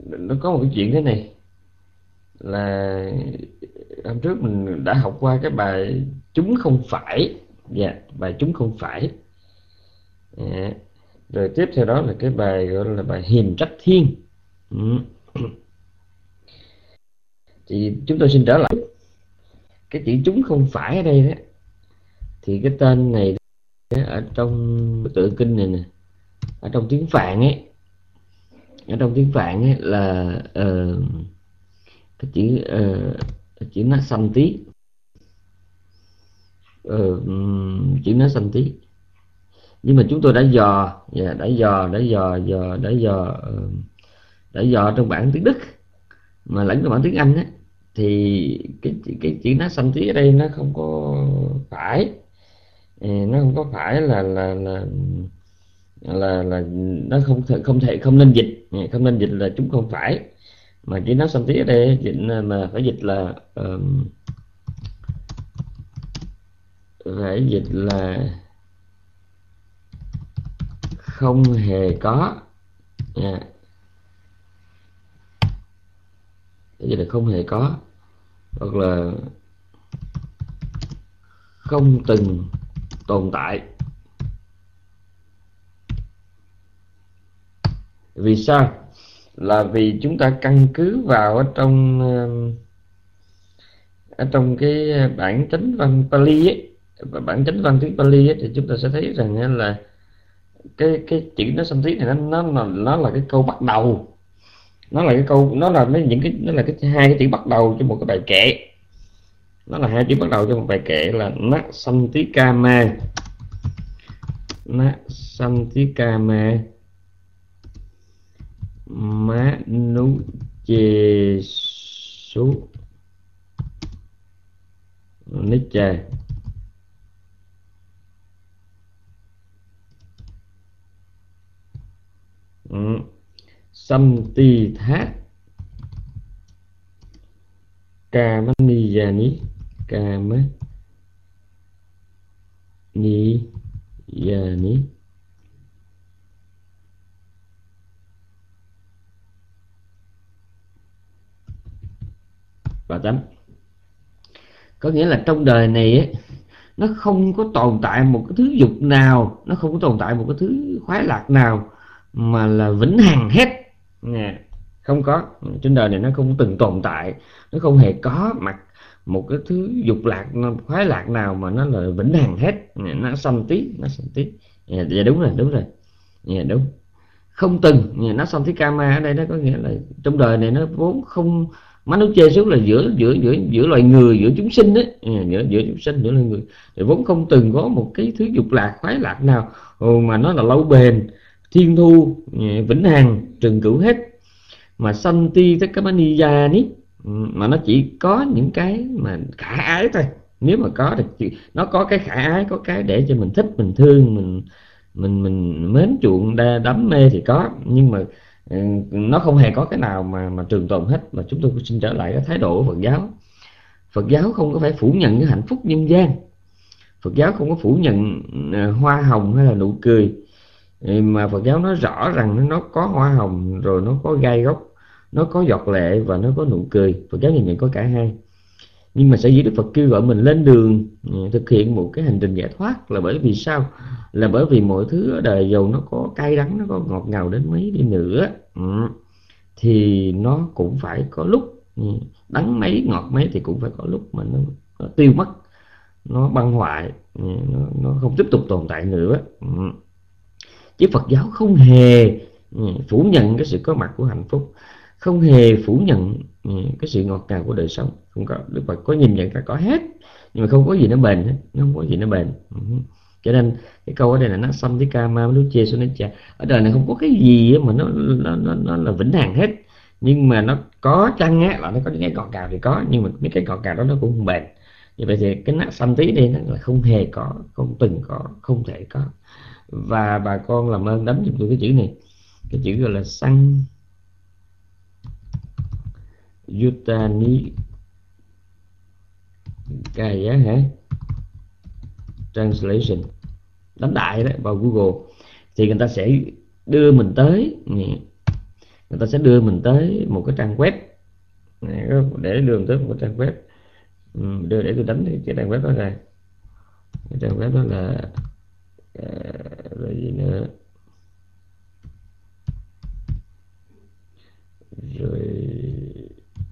nó có một cái chuyện thế này là hôm trước mình đã học qua cái bài chúng không phải. Dạ, bài chúng không phải. Dạ. Rồi tiếp theo đó là cái bài gọi là bài hiềm trách thiên. Ừ. Thì chúng tôi xin trở lại cái chữ chúng không phải ở đây đó. Thì cái tên này đó, ở trong tự kinh này nè, ở trong tiếng Phạn ấy, ở trong tiếng Phạn ấy là cái chữ nó xanh tí, chữ nó xanh tí. Nhưng mà chúng tôi đã dò, đã dò trong bản tiếng Đức mà lẫn trong bản tiếng Anh á, thì cái chữ nó xanh tí ở đây nó không có phải. Nó không có phải là nó không nên dịch, không nên dịch là chúng không phải, mà chữ nó xanh tí ở đây dịch mà phải dịch là phải dịch là không hề có nha. Cái gì là không hề có, hoặc là không từng tồn tại. Vì sao? Là vì chúng ta căn cứ vào ở trong cái bản chánh văn Pali ấy, bản chánh văn tiếng Pali ấy, thì chúng ta sẽ thấy rằng là cái chữ nó xanh tí này nó là cái câu bắt đầu, nó là cái câu, nó là cái hai cái chữ bắt đầu cho một cái bài kệ. Nó là hai chữ bắt đầu cho một bài kệ là na santi kama, na santi kama manu chê số Nietzsche. Santi thát Kamaniyani Kamaniyani. Và chấm. Có nghĩa là trong đời này ấy, nó không có tồn tại một cái thứ dục nào, nó không có tồn tại một cái thứ khoái lạc nào mà là vĩnh hằng hết. Không có, trên đời này nó không từng tồn tại, nó không hề có mặt một cái thứ dục lạc, khoái lạc nào mà nó là vĩnh hằng hết. Nó xanh tí, nó xanh tí. Dạ đúng rồi, đúng rồi. Dạ đúng. Không từng, nó xanh tí kama ở đây nó có nghĩa là trong đời này nó vốn không. Má nó chê xuống là giữa loài người, giữa chúng sinh đấy, giữa chúng sinh, giữa loài người thì vốn không từng có một cái thứ dục lạc, khoái lạc nào mà nó là lâu bền, thiên thu, vĩnh hằng, trường cửu hết. Mà santi tới kamaniya ní, mà nó chỉ có những cái mà khả ái thôi. Nếu mà có thì nó có cái khả ái, có cái để cho mình thích, mình thương, mình mến chuộng, đắm mê thì có. Nhưng mà nó không hề có cái nào mà trường tồn hết. Mà chúng tôi xin trở lại cái thái độ của Phật giáo. Phật giáo không có phải phủ nhận cái hạnh phúc nhân gian. Phật giáo không có phủ nhận hoa hồng hay là nụ cười, mà Phật giáo nói rõ rằng nó có hoa hồng, rồi nó có gai góc, nó có giọt lệ và nó có nụ cười. Phật giáo nhìn nhận có cả hai. Nhưng mà sở dĩ Đức Phật kêu gọi mình lên đường thực hiện một cái hành trình giải thoát là bởi vì sao? Là bởi vì mọi thứ ở đời dầu nó có cay đắng, nó có ngọt ngào đến mấy đi nữa, thì nó cũng phải có lúc đắng mấy ngọt mấy, thì cũng phải có lúc mà nó tiêu mất, nó băng hoại, nó không tiếp tục tồn tại nữa. Chứ Phật giáo không hề phủ nhận cái sự có mặt của hạnh phúc, không hề phủ nhận cái sự ngọt ngào của đời sống. Không có. Đức Phật có nhìn nhận có hết, nhưng mà không có gì nó bền hết, nó không có gì nó bền. Cho nên cái câu ở đây là nó xăm tí kama nó chê xuống đến cha. Ở đời này không có cái gì mà nó là vĩnh hằng hết. Nhưng mà nó có chăng á, là nó có những cái ngọt ngào thì có, nhưng mà mấy cái ngọt ngào đó nó cũng không bền. Như vậy thì cái nát xăm tí đây nó là không hề có, không từng có, không thể có. Và bà con làm ơn đánh giùm tôi cái chữ này, cái chữ gọi là xăng Yutani Kaya hả? Translation. Đánh đại đó vào Google thì người ta sẽ đưa mình tới người ta sẽ đưa mình tới một cái trang web, để đưa mình tới một cái trang web. Để tôi đánh cái trang web đó ra. Cái trang web đó là gì nữa, rồi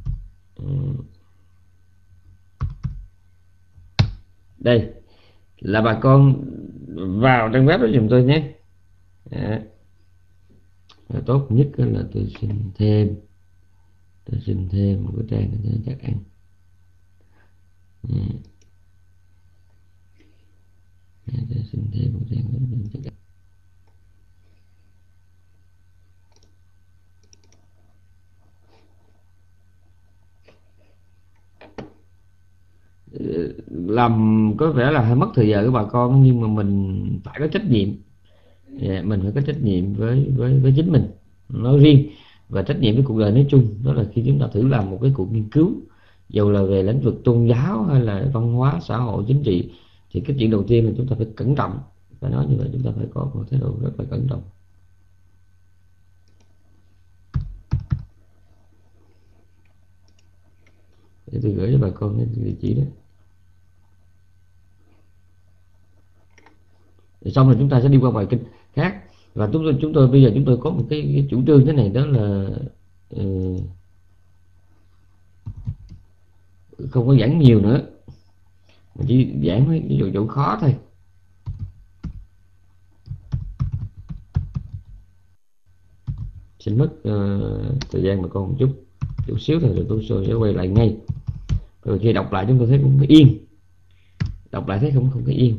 đây là bà con vào trang web đó giùm tôi nhé. Tốt nhất là tôi xin thêm một cái trang để chắc ăn. Tôi xin thêm một trang để chắc ăn. Làm có vẻ là hơi mất thời giờ của bà con, nhưng mà mình phải có trách nhiệm. Mình phải có trách nhiệm với chính mình nói riêng, và trách nhiệm với cuộc đời nói chung. Đó là khi chúng ta thử làm một cái cuộc nghiên cứu, dù là về lĩnh vực tôn giáo hay là văn hóa, xã hội, chính trị, thì cái chuyện đầu tiên là chúng ta phải cẩn trọng. Phải nói như vậy, chúng ta phải có một thái độ rất là cẩn trọng. Để tôi gửi cho bà con cái địa chỉ đó. Rồi xong rồi chúng ta sẽ đi qua bài kinh khác. Và chúng tôi bây giờ chúng tôi có một cái chủ trương thế này, đó là không có giảng nhiều nữa, mà chỉ giảng mấy chỗ khó thôi. Xin mất thời gian mà con một chút xíu thôi, rồi tôi sẽ quay lại ngay. Rồi khi đọc lại chúng tôi thấy cũng yên, đọc lại thấy không có yên.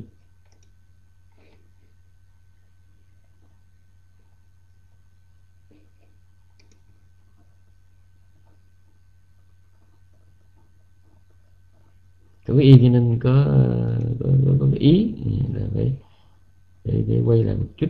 Không có yên cho nên có cái ý là phải để quay lại một chút.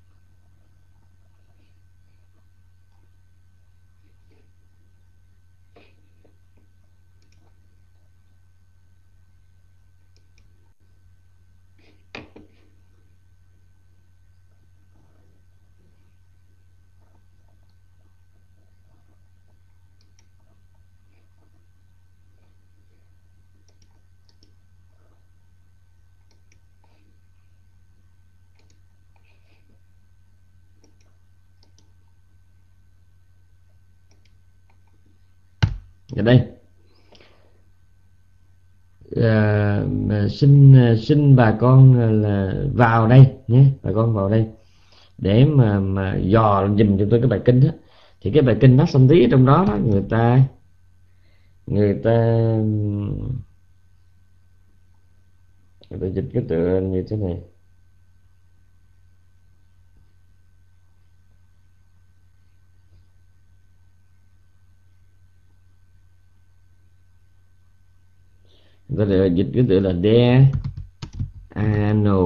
Ở đây xin bà con là vào đây nhé, bà con vào đây để mà dò dùm cho tôi cái bài kinh đó. Thì cái bài kinh nó xanh tí ở trong đó, người ta dịch cái tựa như thế này. Người ta dịch cái tựa là De Ano.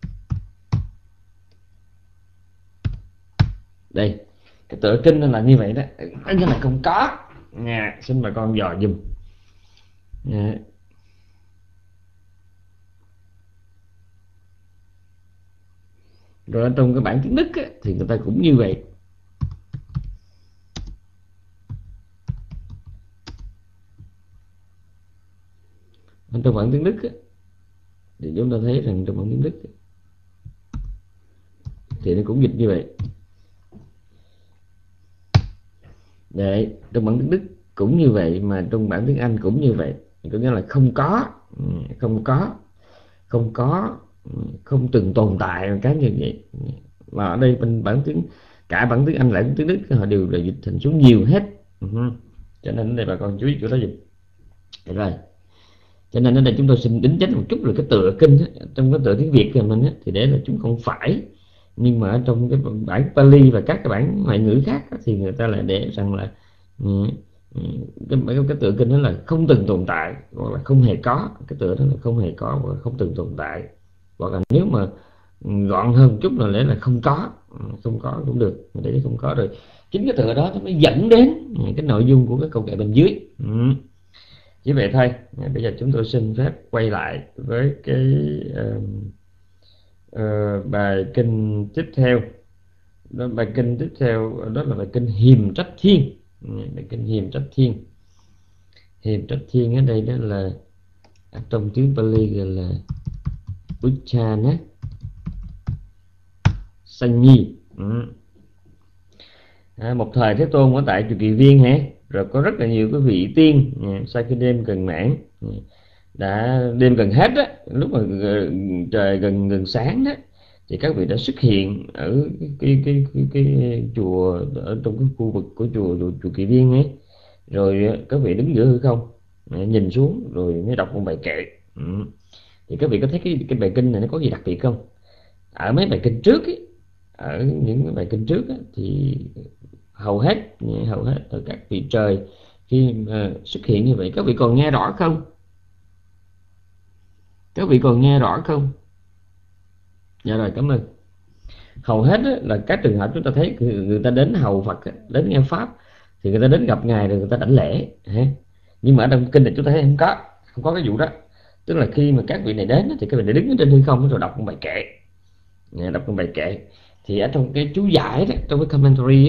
Đây, cái tựa kinh nó là như vậy đó, cái là không có nha. Xin bà con dò dùm nha. Rồi ở trong cái bản tiếng Đức á, thì người ta cũng như vậy. Ở trong bản tiếng Đức á, thì chúng ta thấy rằng trong bản tiếng Đức á, thì nó cũng dịch như vậy. Đấy, trong bản tiếng Đức cũng như vậy, mà trong bản tiếng Anh cũng như vậy. Có nghĩa là không có, không từng tồn tại một cái như vậy. Mà ở đây bên bản tiếng, cả bản tiếng Anh lẫn tiếng Đức họ đều là dịch thành số nhiều hết. Cho nên ở đây bà con chú ý chỗ đó dịch. Rồi, cho nên ở đây chúng tôi xin đính chính một chút là cái tựa kinh đó, trong cái tựa tiếng Việt của mình đó, thì để là chúng không phải. Nhưng mà ở trong cái bản Pali và các cái bản ngoại ngữ khác đó, thì người ta lại để rằng là cái tựa kinh đó là không từng tồn tại, hoặc là không hề có. Cái tựa đó là không hề có hoặc là không từng tồn tại, hoặc là nếu mà gọn hơn một chút là lẽ là không có cũng được, mà để không có. Rồi chính cái tựa đó nó mới dẫn đến cái nội dung của cái câu kệ bên dưới. Chỉ vậy thôi. Bây giờ chúng tôi xin phép quay lại với cái bài kinh tiếp theo, Đó, bài kinh tiếp theo đó là bài kinh Hiềm Trách Thiên. Bài kinh Hiềm Trách Thiên. Hiềm Trách Thiên ở đây đó là trong tiếng Pali gọi là Uchana Sanyi. Một thời Thế Tôn ở tại Chùa Kỳ Viên rồi có rất là nhiều cái vị tiên sau khi đêm gần mãn, đã đêm gần hết đó, lúc mà trời gần sáng đó, thì các vị đã xuất hiện ở cái chùa, ở trong cái khu vực của chùa Kỳ Viên rồi các vị đứng giữa hư không, nhìn xuống rồi mới đọc một bài kệ. Thì các vị có thấy cái bài kinh này nó có gì đặc biệt không? Ở mấy bài kinh trước ở những cái bài kinh trước thì hầu hết ở các vị trời khi xuất hiện như vậy, các vị còn nghe rõ không? Các vị còn nghe rõ không? Dạ rồi, cảm ơn. Hầu hết là các trường hợp chúng ta thấy người ta đến hầu Phật, đến nghe pháp, thì người ta đến gặp ngài rồi người ta đảnh lễ. Nhưng mà ở trong kinh này chúng ta thấy không có cái vụ đó. Tức là khi mà các vị này đến thì các vị này đứng trên hư không rồi đọc một bài kệ. Đọc một bài kệ thì ở trong cái chú giải đó, trong cái commentary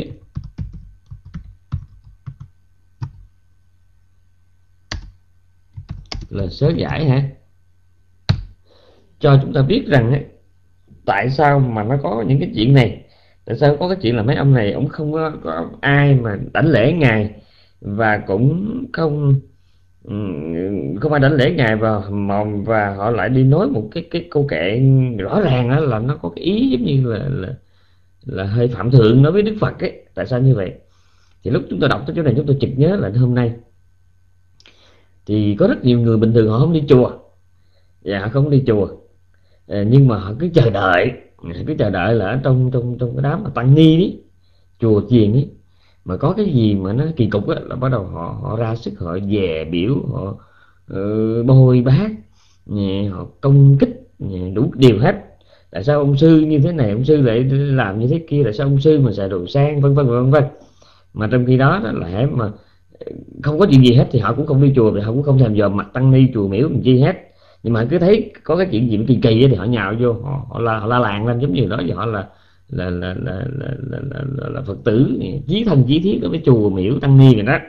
là sớ giải cho chúng ta biết rằng tại sao mà nó có những cái chuyện này, tại sao có cái chuyện là mấy ông này ông không có ai mà đảnh lễ ngài, và cũng không ai đảnh lễ ngài, và họ lại đi nói một cái câu kệ rõ ràng đó là nó có cái ý giống như là hơi phạm thượng đối với Đức Phật Tại sao như vậy? Thì lúc chúng tôi đọc tới chỗ này, chúng tôi chợt nhớ là hôm nay thì có rất nhiều người bình thường họ không đi chùa, họ không đi chùa, nhưng mà họ cứ chờ đợi là ở trong cái đám mà tăng ni ấy, chùa chiền mà có cái gì mà nó kỳ cục là bắt đầu họ ra sức, họ dè biểu, họ bôi bác, họ công kích đủ điều hết. Tại sao ông sư như thế này, ông sư lại làm như thế kia, tại sao ông sư mà xài đồ sang, vân vân. Mà trong khi đó là mà không có chuyện gì hết thì họ cũng không đi chùa, thì họ cũng không thèm dòm mặt tăng ni chùa miếu làm chi hết. Nhưng mà cứ thấy có cái chuyện gì kỳ thì họ nhào vô, họ la làng lên giống như đó, họ là Phật tử chí thân chí thiết đối với chùa miếu tăng ni rồi đó.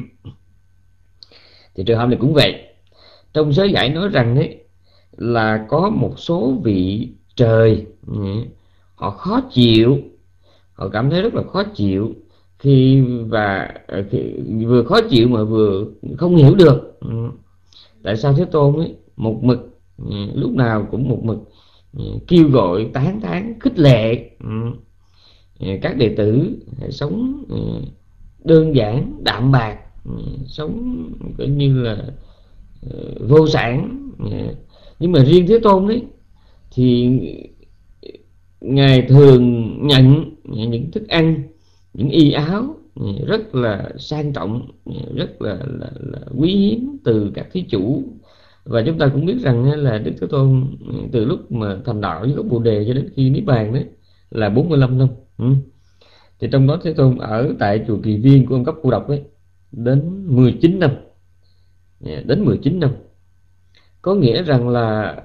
Thì trường hợp này cũng vậy. Trong sớ giải nói rằng là có một số vị trời họ khó chịu, họ cảm thấy rất là khó chịu khi vừa khó chịu mà vừa không hiểu được tại sao Thế Tôn một mực lúc nào cũng một mực kêu gọi tán thán khích lệ các đệ tử hãy sống đơn giản đạm bạc, sống coi như là vô sản. Nhưng mà riêng Thế Tôn thì ngài thường nhận những thức ăn, những y áo rất là sang trọng, rất là quý hiếm từ các thí chủ. Và chúng ta cũng biết rằng là Đức Thế Tôn từ lúc mà thành đạo với gốc Bồ Đề cho đến khi niết bàn là 45 năm. Thì trong đó Thế Tôn ở tại chùa Kỳ Viên của ông Cấp Cô Độc đến 19 năm. Đến 19 năm có nghĩa rằng là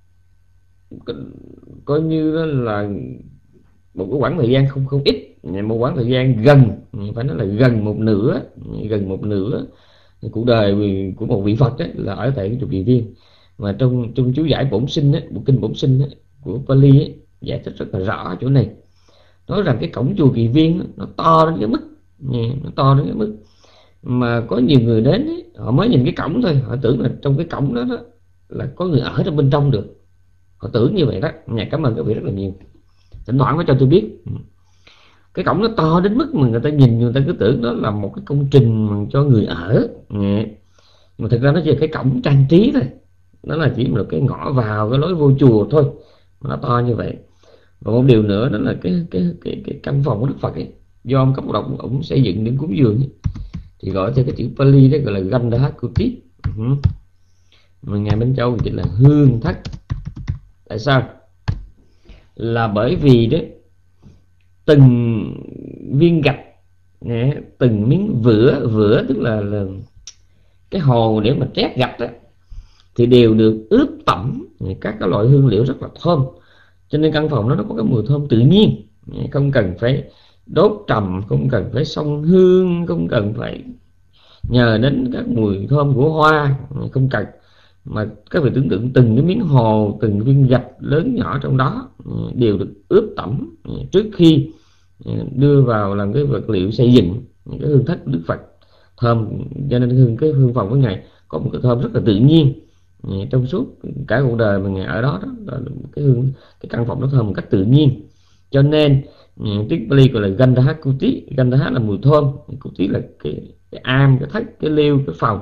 coi như đó là một cái khoảng thời gian không ít, một khoảng thời gian gần, phải nói là gần một nửa cuộc đời của một vị Phật là ở tại cái chùa Kỳ Viên. Mà trong chú giải bổn sinh bộ kinh bổn sinh của Pali giải thích rất là rõ chỗ này, nói rằng cái cổng chùa Kỳ Viên nó to đến cái mức mà có nhiều người đến họ mới nhìn cái cổng thôi, họ tưởng là trong cái cổng đó là có người ở trong bên trong được, họ tưởng như vậy đó. Cảm ơn các vị rất là nhiều, thỉnh thoảng mới cho tôi biết cái cổng nó to đến mức mà người ta nhìn, người ta cứ tưởng đó là một cái công trình cho người ở. Mà thực ra nó chỉ là cái cổng trang trí thôi, nó là chỉ một cái ngõ vào cái lối vô chùa thôi, nó to như vậy. Và một điều nữa đó là cái căn phòng của Đức Phật do ông Cấp Độc ông xây dựng đến cúng dường thì gọi theo cái chữ Pali đó gọi là Gandhakuti. Mà ngày Minh Châu thì là hương thất. Tại sao? Là bởi vì từng viên gạch, từng miếng vữa tức là cái hồ để mà trét gạch thì đều được ướp tẩm các cái loại hương liệu rất là thơm, cho nên căn phòng đó nó có cái mùi thơm tự nhiên. không cần phải đốt trầm, không cần phải xông hương, không cần phải nhờ đến các mùi thơm của hoa, không cần. Mà các vị tưởng tượng từng cái miếng hồ, từng viên gạch lớn nhỏ trong đó đều được ướp tẩm trước khi đưa vào làm cái vật liệu xây dựng cái hương thất của Đức Phật. Thơm, cho nên cái hương phòng của ngài có một cái thơm rất là tự nhiên trong suốt cả cuộc đời mà ngài ở đó, đó là cái căn phòng nó thơm một cách tự nhiên. Cho nên tiếng Pali gọi là Gandha Kuti. Gandha là mùi thơm, Kuti là cái am, cái thất, cái liêu, cái phòng.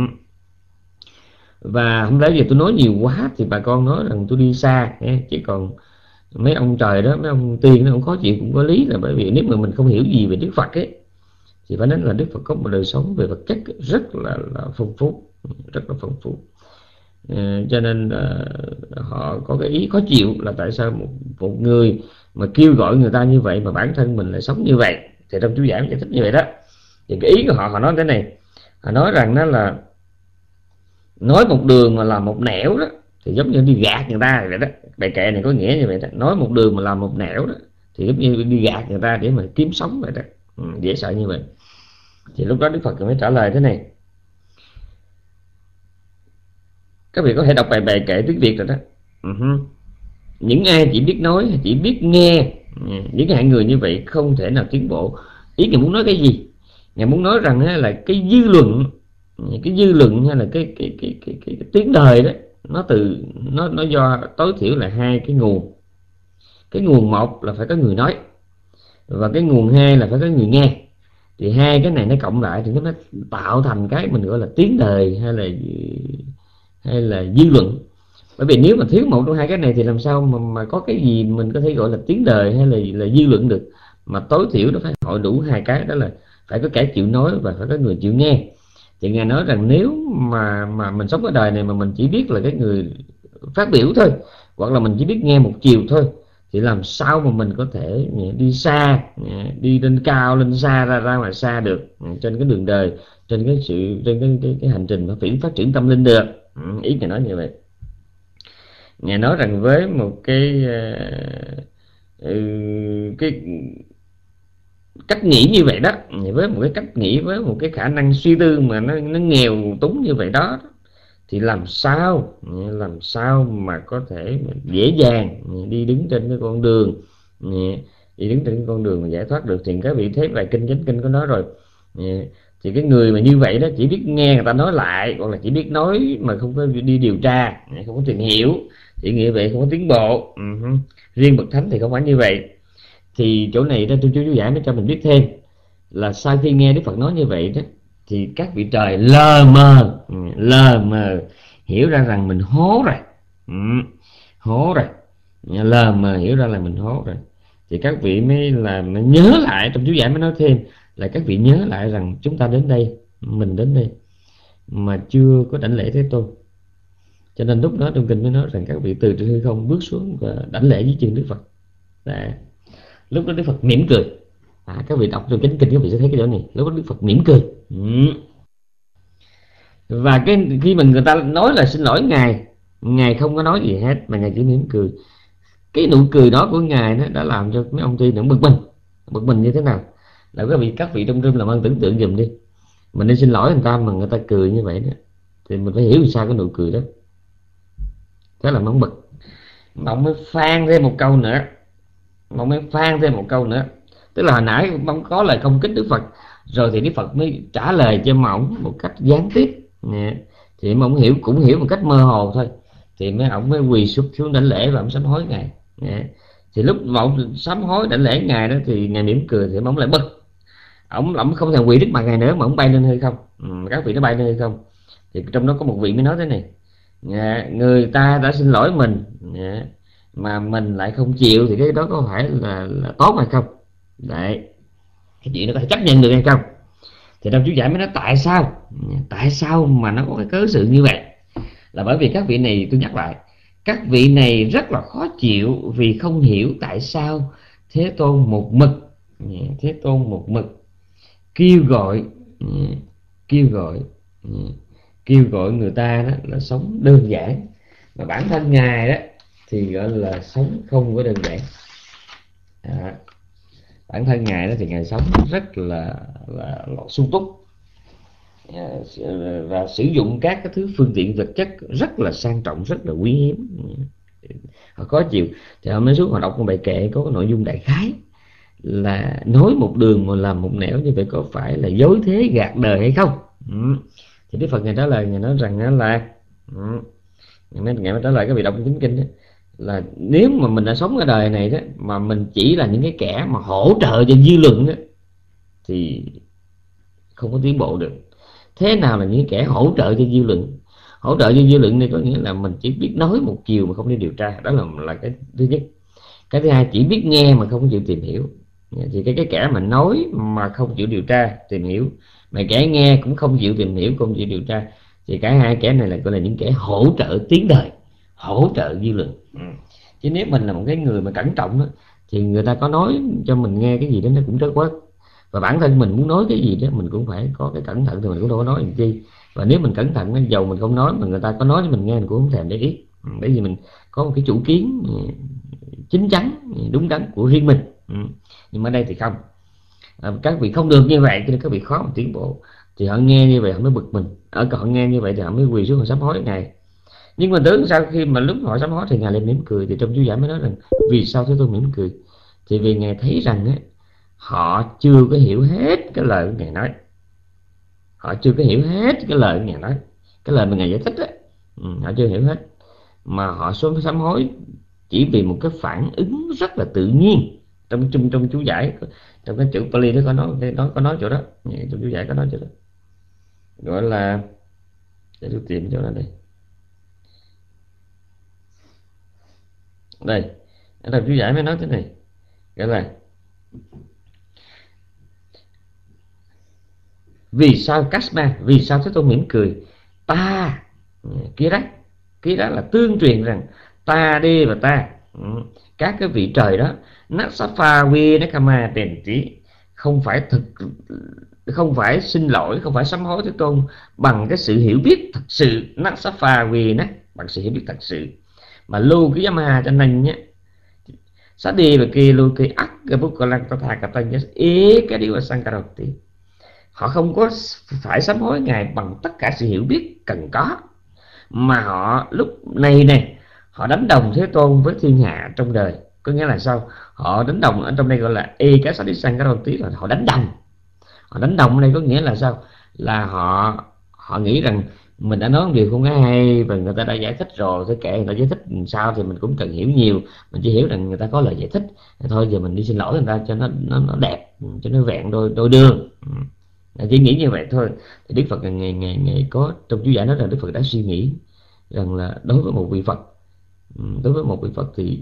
Và hôm nay giờ tôi nói nhiều quá thì bà con nói rằng tôi đi xa, chỉ còn mấy ông trời đó, mấy ông tiên nó cũng khó chịu cũng có lý, là bởi vì nếu mà mình không hiểu gì về Đức Phật ấy thì phải nói là Đức Phật có một đời sống về vật chất rất là phong phú, rất là phong phú. Cho nên họ có cái ý khó chịu là tại sao một người mà kêu gọi người ta như vậy mà bản thân mình lại sống như vậy. Thì trong chú giải giải thích như vậy đó. Thì cái ý của họ nói thế này, họ nói rằng đó là nói một đường mà làm một nẻo đó thì giống như đi gạt người ta vậy đó. Bài kệ này có nghĩa như vậy đó. Nói một đường mà làm một nẻo đó thì giống như đi gạt người ta để mà kiếm sống vậy đó. Dễ sợ như vậy. Thì lúc đó Đức Phật mới trả lời thế này. Các vị có thể đọc bài kệ tiếng Việt rồi đó. Những ai chỉ biết nói, chỉ biết nghe, những hạng người như vậy không thể nào tiến bộ. Ý Ngài muốn nói cái gì? Ngài muốn nói rằng là cái dư luận hay là cái tiếng đời đó, nó do tối thiểu là hai cái nguồn. Cái nguồn một là phải có người nói, và cái nguồn hai là phải có người nghe. Thì hai cái này nó cộng lại thì nó tạo thành cái mình gọi là tiếng đời hay là dư luận. Bởi vì nếu mà thiếu một trong hai cái này thì làm sao mà có cái gì mình có thể gọi là tiếng đời hay là dư luận được. Mà tối thiểu nó phải hội đủ hai cái, đó là phải có kẻ chịu nói và phải có người chịu nghe. Thì Ngài nói rằng nếu mà mình sống ở đời này mà mình chỉ biết là cái người phát biểu thôi, hoặc là mình chỉ biết nghe một chiều thôi, thì làm sao mà mình có thể đi xa, đi lên cao, lên xa, ra ngoài xa được trên cái đường đời, trên cái hành trình phát triển tâm linh được. Ý Ngài nói như vậy. Ngài nói rằng với một cái cách nghĩ như vậy đó, với một cái cách nghĩ, với một cái khả năng suy tư mà nó nghèo túng như vậy đó, thì làm sao mà có thể dễ dàng đi đứng trên cái con đường mà giải thoát được. Thì các vị thấy bài kinh Chánh Kinh có nói rồi. Thì cái người mà như vậy đó chỉ biết nghe người ta nói lại, hoặc là chỉ biết nói mà không có đi điều tra, không có tìm hiểu, thì như vậy không có tiến bộ. Riêng bậc thánh thì không phải như vậy. Thì chỗ này đó tôi chú giải nó cho mình biết thêm là sau khi nghe Đức Phật nói như vậy đó, thì các vị trời lờ mờ hiểu ra rằng mình hố rồi, lờ mờ hiểu ra là mình hố rồi. Thì các vị mới nhớ lại, trong chú giải mới nói thêm là các vị nhớ lại rằng chúng ta đến đây, mình đến đây mà chưa có đảnh lễ Thế Tôn. Cho nên lúc đó trong kinh mới nói rằng các vị từ trên hư không bước xuống và đảnh lễ dưới chân Đức Phật. Đấy. Lúc đó Đức Phật mỉm cười. Các vị đọc trong Chánh Kinh các vị sẽ thấy cái chỗ này. Lúc đó Đức Phật mỉm cười. Và khi mà người ta nói là xin lỗi Ngài không có nói gì hết, mà Ngài chỉ mỉm cười. Cái nụ cười đó của Ngài nó đã làm cho mấy ông tiên nó bực mình như thế nào. Là các vị trong room làm ơn tưởng tượng giùm đi, mình đi xin lỗi người ta mà người ta cười như vậy đó, thì mình phải hiểu sao cái nụ cười đó. Thế là ông bực, ông mới phan thêm một câu nữa. Tức là hồi nãy ông có lời công kích Đức Phật rồi, thì Đức Phật mới trả lời cho ông một cách gián tiếp. Thì mà ông cũng hiểu một cách mơ hồ thôi. Thì ông mới quỳ xuống đảnh lễ và ông sám hối Ngài. Thì lúc mà ông sám hối đảnh lễ Ngài đó thì Ngài mỉm cười, thì ông lại bực. Ông không thèm quỳ trước mặt Ngài nữa mà ông bay lên hơi không. Các vị nó bay lên hơi không. Thì trong đó có một vị mới nói thế này: người ta đã xin lỗi mình mà mình lại không chịu, thì cái đó có phải là tốt hay không? Đấy, cái chuyện đó có thể chấp nhận được hay không? Thì trong chú giải mới nói tại sao mà nó có cái cớ sự như vậy. Là bởi vì các vị này, tôi nhắc lại, các vị này rất là khó chịu vì không hiểu tại sao Thế Tôn một mực kêu gọi người ta đó là sống đơn giản, mà bản thân Ngài đó thì gọi là sống không có đơn giản. Bản thân ngài đó thì ngài sống rất là sung túc, và sử dụng các cái thứ phương tiện vật chất rất là sang trọng, rất là quý hiếm. Họ khó chịu thì họ mới xuống họ đọc một bài kệ có cái nội dung đại khái là nói một đường mà làm một nẻo, như vậy có phải là dối thế gạt đời hay không? Thì Đức Phật ngài trả lời, ngài nói rằng là ngài mới trả lời cái vị đọc chính kinh đó, là nếu mà mình đã sống ở đời này đó mà mình chỉ là những cái kẻ mà hỗ trợ cho dư luận đó, thì không có tiến bộ được. Thế nào là những kẻ hỗ trợ cho dư luận? Hỗ trợ cho dư luận đây có nghĩa là mình chỉ biết nói một chiều mà không đi điều tra, đó là cái thứ nhất. Cái thứ hai, chỉ biết nghe mà không chịu tìm hiểu. Thì cái kẻ mà nói mà không chịu điều tra tìm hiểu, mà kẻ nghe cũng không chịu tìm hiểu, không chịu điều tra, thì cả hai kẻ này là gọi là những kẻ hỗ trợ tiếng đời, hỗ trợ dư luận. Chứ nếu mình là một cái người mà cẩn trọng đó, thì người ta có nói cho mình nghe cái gì đó nó cũng trớt quớt. Và bản thân mình muốn nói cái gì đó mình cũng phải có cái cẩn thận, thì mình cũng đâu có nói làm chi. Và nếu mình cẩn thận, dầu mình không nói mà người ta có nói cho mình nghe, mình cũng không thèm để ý, bởi vì mình có một cái chủ kiến chính chắn, đúng đắn của riêng mình. Nhưng mà ở đây thì không, các vị không được như vậy cho nên các vị khó mà tiến bộ. Thì họ nghe như vậy họ mới bực mình, họ nghe như vậy thì họ mới quỳ xuống họ sám hối ngài. Nhưng mà tướng sau khi mà lúc họ sám hối thì ngài lại mỉm cười. Thì trong chú giải mới nói rằng vì sao Thế Tôn mỉm cười? Thì vì ngài thấy rằng á, họ chưa có hiểu hết cái lời của ngài nói, họ chưa có hiểu hết cái lời của ngài nói, cái lời mà ngài giải thích á, họ chưa hiểu hết, mà họ xuống sám hối chỉ vì một cái phản ứng rất là tự nhiên. Trong chú giải, trong cái chữ Pali nó có nói chỗ đó, trong chú giải có nói chỗ đó, gọi là, để tôi tìm chỗ đó đây. Đây, ở trong chú giải mới nói thế này, gọi là vì sao Kasma, vì sao Thế Tôn mỉm cười? Ta kia đó là tương truyền rằng ta đi và ta, các cái vị trời đó, Nasafa vi Nakama đền trí, không phải xin lỗi, không phải sám hối Thế Tôn bằng cái sự hiểu biết thật sự, Nasafa vi bằng sự hiểu biết thật sự, mà lưu cái Yamaha cho nên nhé. Sát đi và kia lưu cái ác cái bút của lăng ta cả tay nhất ý cái điều Sankaroti. Họ không có phải sám hối ngài bằng tất cả sự hiểu biết cần có, mà họ lúc này họ đánh đồng Thế Tôn với thiên hạ trong đời. Có nghĩa là sao? Họ đánh đồng ở trong đây gọi là y cái đi sang cái đầu tí, là họ đánh đồng. Họ đánh đồng ở đây có nghĩa là sao? Là họ nghĩ rằng mình đã nói một điều không có hay và người ta đã giải thích rồi, thế kệ người ta giải thích sao thì mình cũng cần hiểu nhiều, mình chỉ hiểu rằng người ta có lời giải thích thôi, giờ mình đi xin lỗi người ta cho nó đẹp, cho nó vẹn đôi đường. Chỉ nghĩ như vậy thôi. Thì Đức Phật ngày có trong chú giải nói là Đức Phật đã suy nghĩ rằng là đối với một vị Phật thì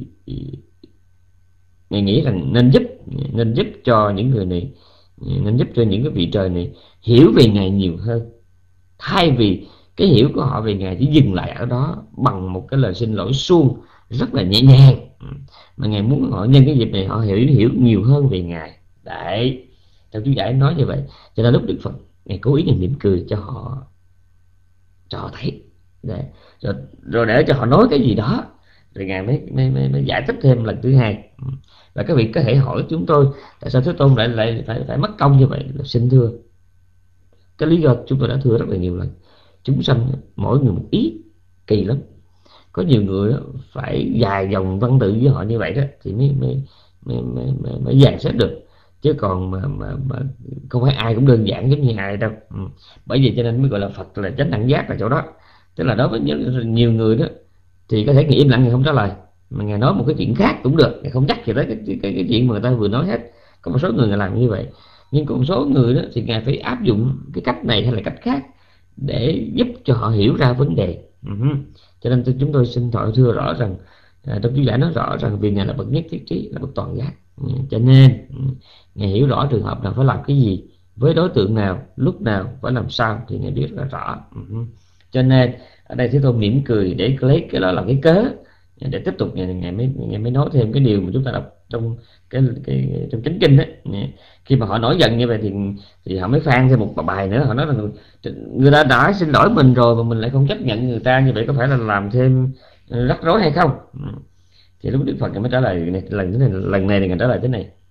ngài nghĩ rằng nên giúp cho những người này, nên giúp cho những cái vị trời này hiểu về ngài nhiều hơn, thay vì cái hiểu của họ về ngài chỉ dừng lại ở đó bằng một cái lời xin lỗi suông rất là nhẹ nhàng, mà ngài muốn họ nhân cái dịp này họ hiểu nhiều hơn về ngài. Đấy, trong chú giải nói như vậy, cho nên lúc Đức Phật ngài cố ý ngài mỉm cười cho họ thấy. Đấy. Rồi để cho họ nói cái gì đó, rồi ngài mới giải thích thêm lần thứ hai. Và các vị có thể hỏi chúng tôi tại sao Thế Tôn lại phải mất công như vậy. Là xin thưa, cái lý do chúng tôi đã thưa rất là nhiều lần, chúng sanh mỗi người một ý, kỳ lắm. Có nhiều người đó, phải dài dòng văn tự với họ như vậy đó thì mới dàn xếp được, chứ còn mà không phải ai cũng đơn giản giống như ai đâu. Bởi vì cho nên mới gọi là Phật là chánh đẳng giác là chỗ đó. Tức là đối với nhiều người đó thì có thể ngài im lặng, ngài không trả lời, mà ngài nói một cái chuyện khác cũng được, ngài không nhắc gì tới cái chuyện mà người ta vừa nói hết. Có một số người ngài làm như vậy, nhưng có một số người đó thì ngài phải áp dụng cái cách này hay là cách khác để giúp cho họ hiểu ra vấn đề. Cho nên chúng tôi xin thưa rõ rằng trong chú giải nói rõ rằng vì ngài là bậc nhất thiết trí, là bậc toàn giác, cho nên ngài hiểu rõ trường hợp nào phải làm cái gì, với đối tượng nào, lúc nào, phải làm sao thì ngài biết là rõ. Cho nên ở đây Thế Tôn mỉm cười để lấy cái đó làm cái cớ để tiếp tục ngài mới nói thêm cái điều mà chúng ta đọc trong trong chính kinh đấy. Khi mà họ nổi giận như vậy thì họ mới phan thêm một bài nữa. Họ nói là người ta đã xin lỗi mình rồi mà mình lại không chấp nhận người ta, như vậy có phải là làm thêm rắc rối hay không? Thì lúc Đức Phật mới trả lời lần này ngài trả lời thế này: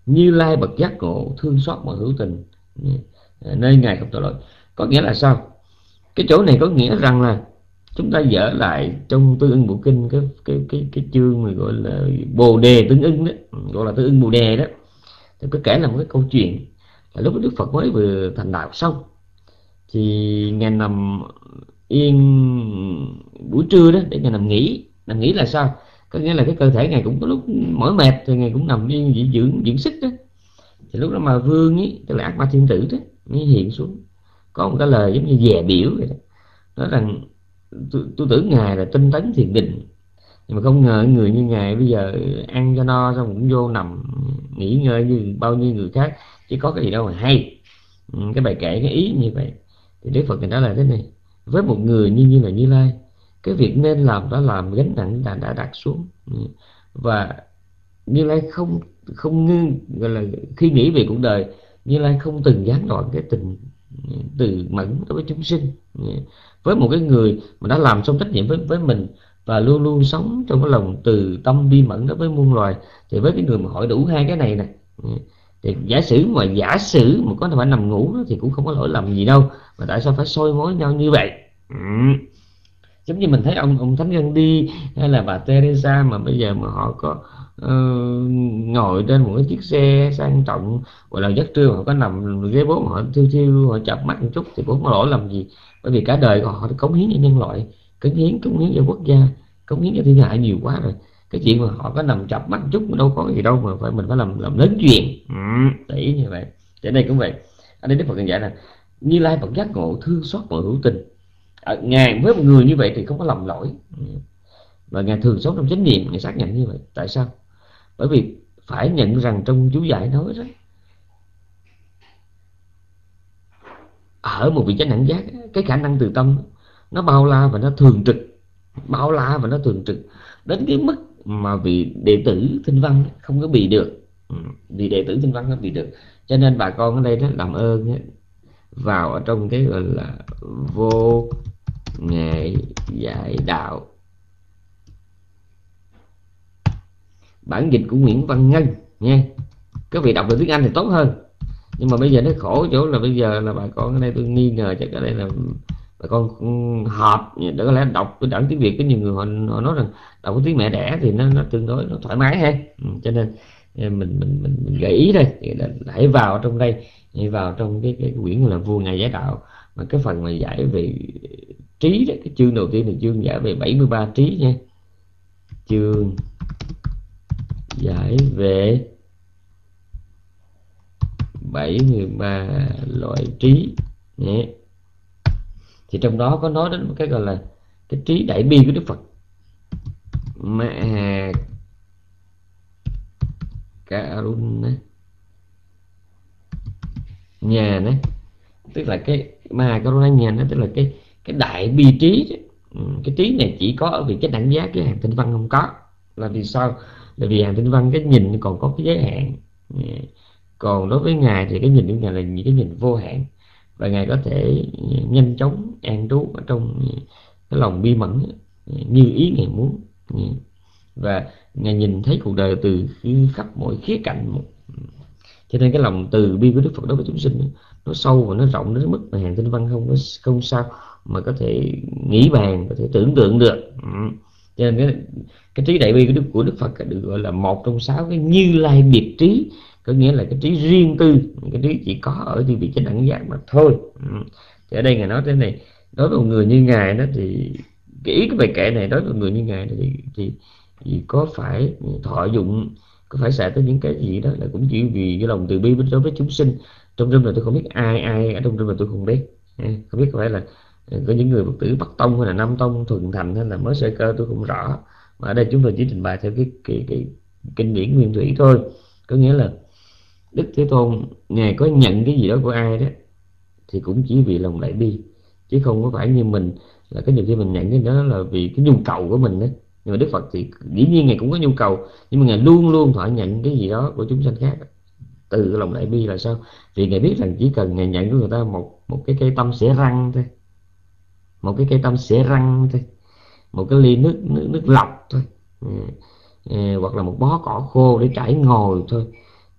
Như Lai bậc giác ngộ, thương xót mọi hữu tình, nơi Ngài không tội lỗi. Có nghĩa là sao? Cái chỗ này có nghĩa rằng là chúng ta dở lại trong Tương Ưng Bộ Kinh, cái chương mà gọi là Bồ Đề Tương Ưng đó, gọi là Tương Ưng Bồ Đề đó, thì có kể là một cái câu chuyện là lúc Đức Phật mới vừa thành đạo xong, thì Ngài nằm yên buổi trưa đó để Ngài nằm nghỉ. Nằm nghỉ là sao? Có nghĩa là cái cơ thể Ngài cũng có lúc mỏi mệt thì Ngài cũng nằm yên dưỡng sức đó. Thì lúc đó mà Vương ấy, tức là Ác Ma Thiên Tử đó, mới hiện xuống, có một cái lời giống như dè biểu vậy đó, nói rằng tôi tưởng Ngài là tinh tấn thiền định, nhưng mà không ngờ người như Ngài bây giờ ăn cho no xong cũng vô nằm nghỉ ngơi như bao nhiêu người khác, chứ có cái gì đâu mà hay. Cái bài kể cái ý như vậy. Thì Đức Phật nói là thế này: với một người như là Như Lai, cái việc nên làm đã làm, gánh nặng đã đặt xuống. Và Như Lai không không ngưng, gọi là khi nghĩ về cuộc đời, Như Lai không từng gián đoạn cái tình từ mẫn đối với chúng sinh. Với một cái người mà đã làm xong trách nhiệm với mình và luôn luôn sống trong cái lòng từ tâm bi mẫn đối với muôn loài, thì với cái người mà hội đủ hai cái này nè, thì giả sử mà có phải nằm ngủ thì cũng không có lỗi lầm gì đâu, mà tại sao phải soi mối nhau như vậy? Giống như mình thấy ông Thánh Gandhi hay là bà Teresa mà bây giờ mà họ có ngồi trên một cái chiếc xe sang trọng, gọi là giấc trưa, họ có nằm ghế bố, họ thiêu họ chợp mắt một chút thì cũng không có lỗi lầm gì, bởi vì cả đời họ đã cống hiến cho nhân loại, cống hiến cho quốc gia, cống hiến cho thiên hạ nhiều quá rồi. Cái chuyện mà họ có nằm chợp mắt một chút mà đâu có gì đâu mà mình phải làm lớn chuyện. Để ý như vậy. Ở đây cũng vậy. Ở đây Đức Phật can dạy là Như Lai bậc giác ngộ, thương xót mọi hữu tình. Ngài với một người như vậy thì không có lầm lỗi, và Ngài thường sống trong chánh niệm. Ngài xác nhận như vậy. Tại sao? Bởi vì phải nhận rằng trong chú giải nói đó, ở một vị chánh đẳng giác, cái khả năng từ tâm nó bao la và nó thường trực, đến cái mức mà vị đệ tử Tinh Văn không có bị được. Vì đệ tử Tinh Văn không bị được, cho nên bà con ở đây đó làm ơn vào ở trong cái gọi là Vô Nghệ Giải Đạo, bản dịch của Nguyễn Văn Ngân nha. Các vị đọc được tiếng Anh thì tốt hơn, nhưng mà bây giờ nó khổ chỗ là bây giờ là bà con ở đây tôi nghi ngờ chắc ở đây là bà con họp để có lẽ đọc cái bản tiếng Việt. Có nhiều người họ nói rằng đọc cái tiếng mẹ đẻ thì nó tương đối nó thoải mái ha. Cho nên mình gợi ý đây, hãy vào trong đây, hãy vào trong cái quyển là Vua Ngài Giải Đạo, mà cái phần mà giải về trí đó, cái chương đầu tiên là chương giải về 73 trí nha. Chương giải về 73 loại trí nhé. Thì trong đó có nói đến cái gọi là cái trí đại bi của Đức Phật, Ma Karuna nhà đấy, tức là cái Ma Karuna nhà nó tức là cái đại bi trí đó. Cái trí này chỉ có ở vị cái đẳng giác, cái hàng Tinh Văn không có. Là vì sao? Là vì hàng Tinh Văn cái nhìn còn có cái giới hạn, còn đối với Ngài thì cái nhìn của Ngài là những cái nhìn vô hạn, và Ngài có thể nhanh chóng an trú ở trong cái lòng bi mẫn như ý Ngài muốn. Và Ngài nhìn thấy cuộc đời từ khắp mọi khía cạnh. Cho nên cái lòng từ bi của Đức Phật đối với chúng sinh nó sâu và nó rộng đến mức mà hàng Tinh Văn không sao mà có thể nghĩ bàn, có thể tưởng tượng được. Cho nên cái trí đại bi của Đức Phật được gọi là một trong 6 cái Như Lai biệt trí, có nghĩa là cái trí riêng tư, cái trí chỉ có ở vị chánh đẳng giác mà thôi. Thì ở đây Ngài nói thế này: đối với một người như Ngài đó thì cái ý cái bài kệ này, đối với một người như Ngài thì có phải thọ dụng, có phải xài tới những cái gì đó là cũng chỉ vì cái lòng từ bi đối với chúng sinh. Trong rừng là tôi không biết ai ở trong rừng là tôi không biết, không biết có phải là có những người Phật tử Bắc Tông hay là Nam Tông thuần thành hay là mới sơ cơ tôi không rõ. Mà ở đây chúng tôi chỉ trình bày theo cái kinh điển nguyên thủy thôi. Có nghĩa là Đức Thế Tôn Ngài có nhận cái gì đó của ai đó thì cũng chỉ vì lòng đại bi, chứ không có phải như mình là cái nhiều khi mình nhận cái đó là vì cái nhu cầu của mình đó. Nhưng mà Đức Phật thì dĩ nhiên Ngài cũng có nhu cầu, nhưng mà Ngài luôn luôn thọ nhận cái gì đó của chúng sanh khác từ cái lòng đại bi. Là sao? Vì Ngài biết rằng chỉ cần Ngài nhận của người ta một cái cây tăm xẻ răng thôi, một cái cây tăm xẻ răng thôi, một cái ly nước lọc thôi, hoặc là một bó cỏ khô để trải ngồi thôi,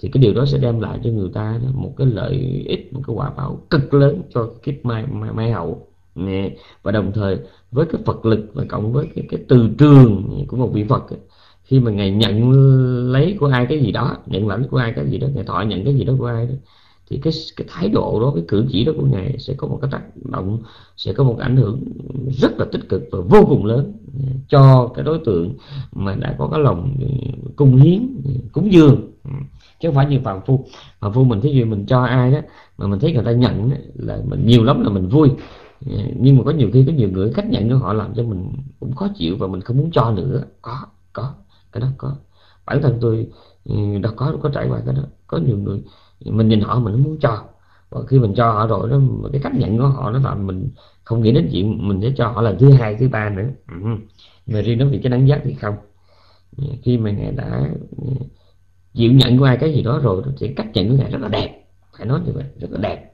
thì cái điều đó sẽ đem lại cho người ta một cái lợi ích, một cái quả báo cực lớn cho kiếp mai hậu. Và đồng thời với cái Phật lực và cộng với cái từ trường của một vị Phật ấy, khi mà ngài nhận lấy của ai cái gì đó, nhận lãnh của ai cái gì đó, ngài thọ nhận cái gì đó của ai đó, thì cái thái độ đó, cái cử chỉ đó của ngài sẽ có một cái tác động, sẽ có một cái ảnh hưởng rất là tích cực và vô cùng lớn cho cái đối tượng mà đã có cái lòng cung hiến, cúng dường, chứ không phải như phàm phu. Phàm phu mình thí dụ mình cho ai đó mà mình thấy người ta nhận đó, là mình nhiều lắm là mình vui, nhưng mà có nhiều khi có nhiều người cách nhận của họ làm cho mình cũng khó chịu và mình không muốn cho nữa. Có cái đó có, bản thân tôi đã có trải qua cái đó. Có nhiều người mình nhìn họ mình không muốn cho, và khi mình cho họ rồi đó, cái cách nhận của họ nó làm mình không nghĩ đến chuyện mình sẽ cho họ lần thứ hai thứ ba nữa. Mà riêng nói về cái đẳng giác thì không. Khi mà ngài đã chịu nhận của ai cái gì đó rồi thì cách nhận của ngài rất là đẹp, phải nói như vậy, rất là đẹp,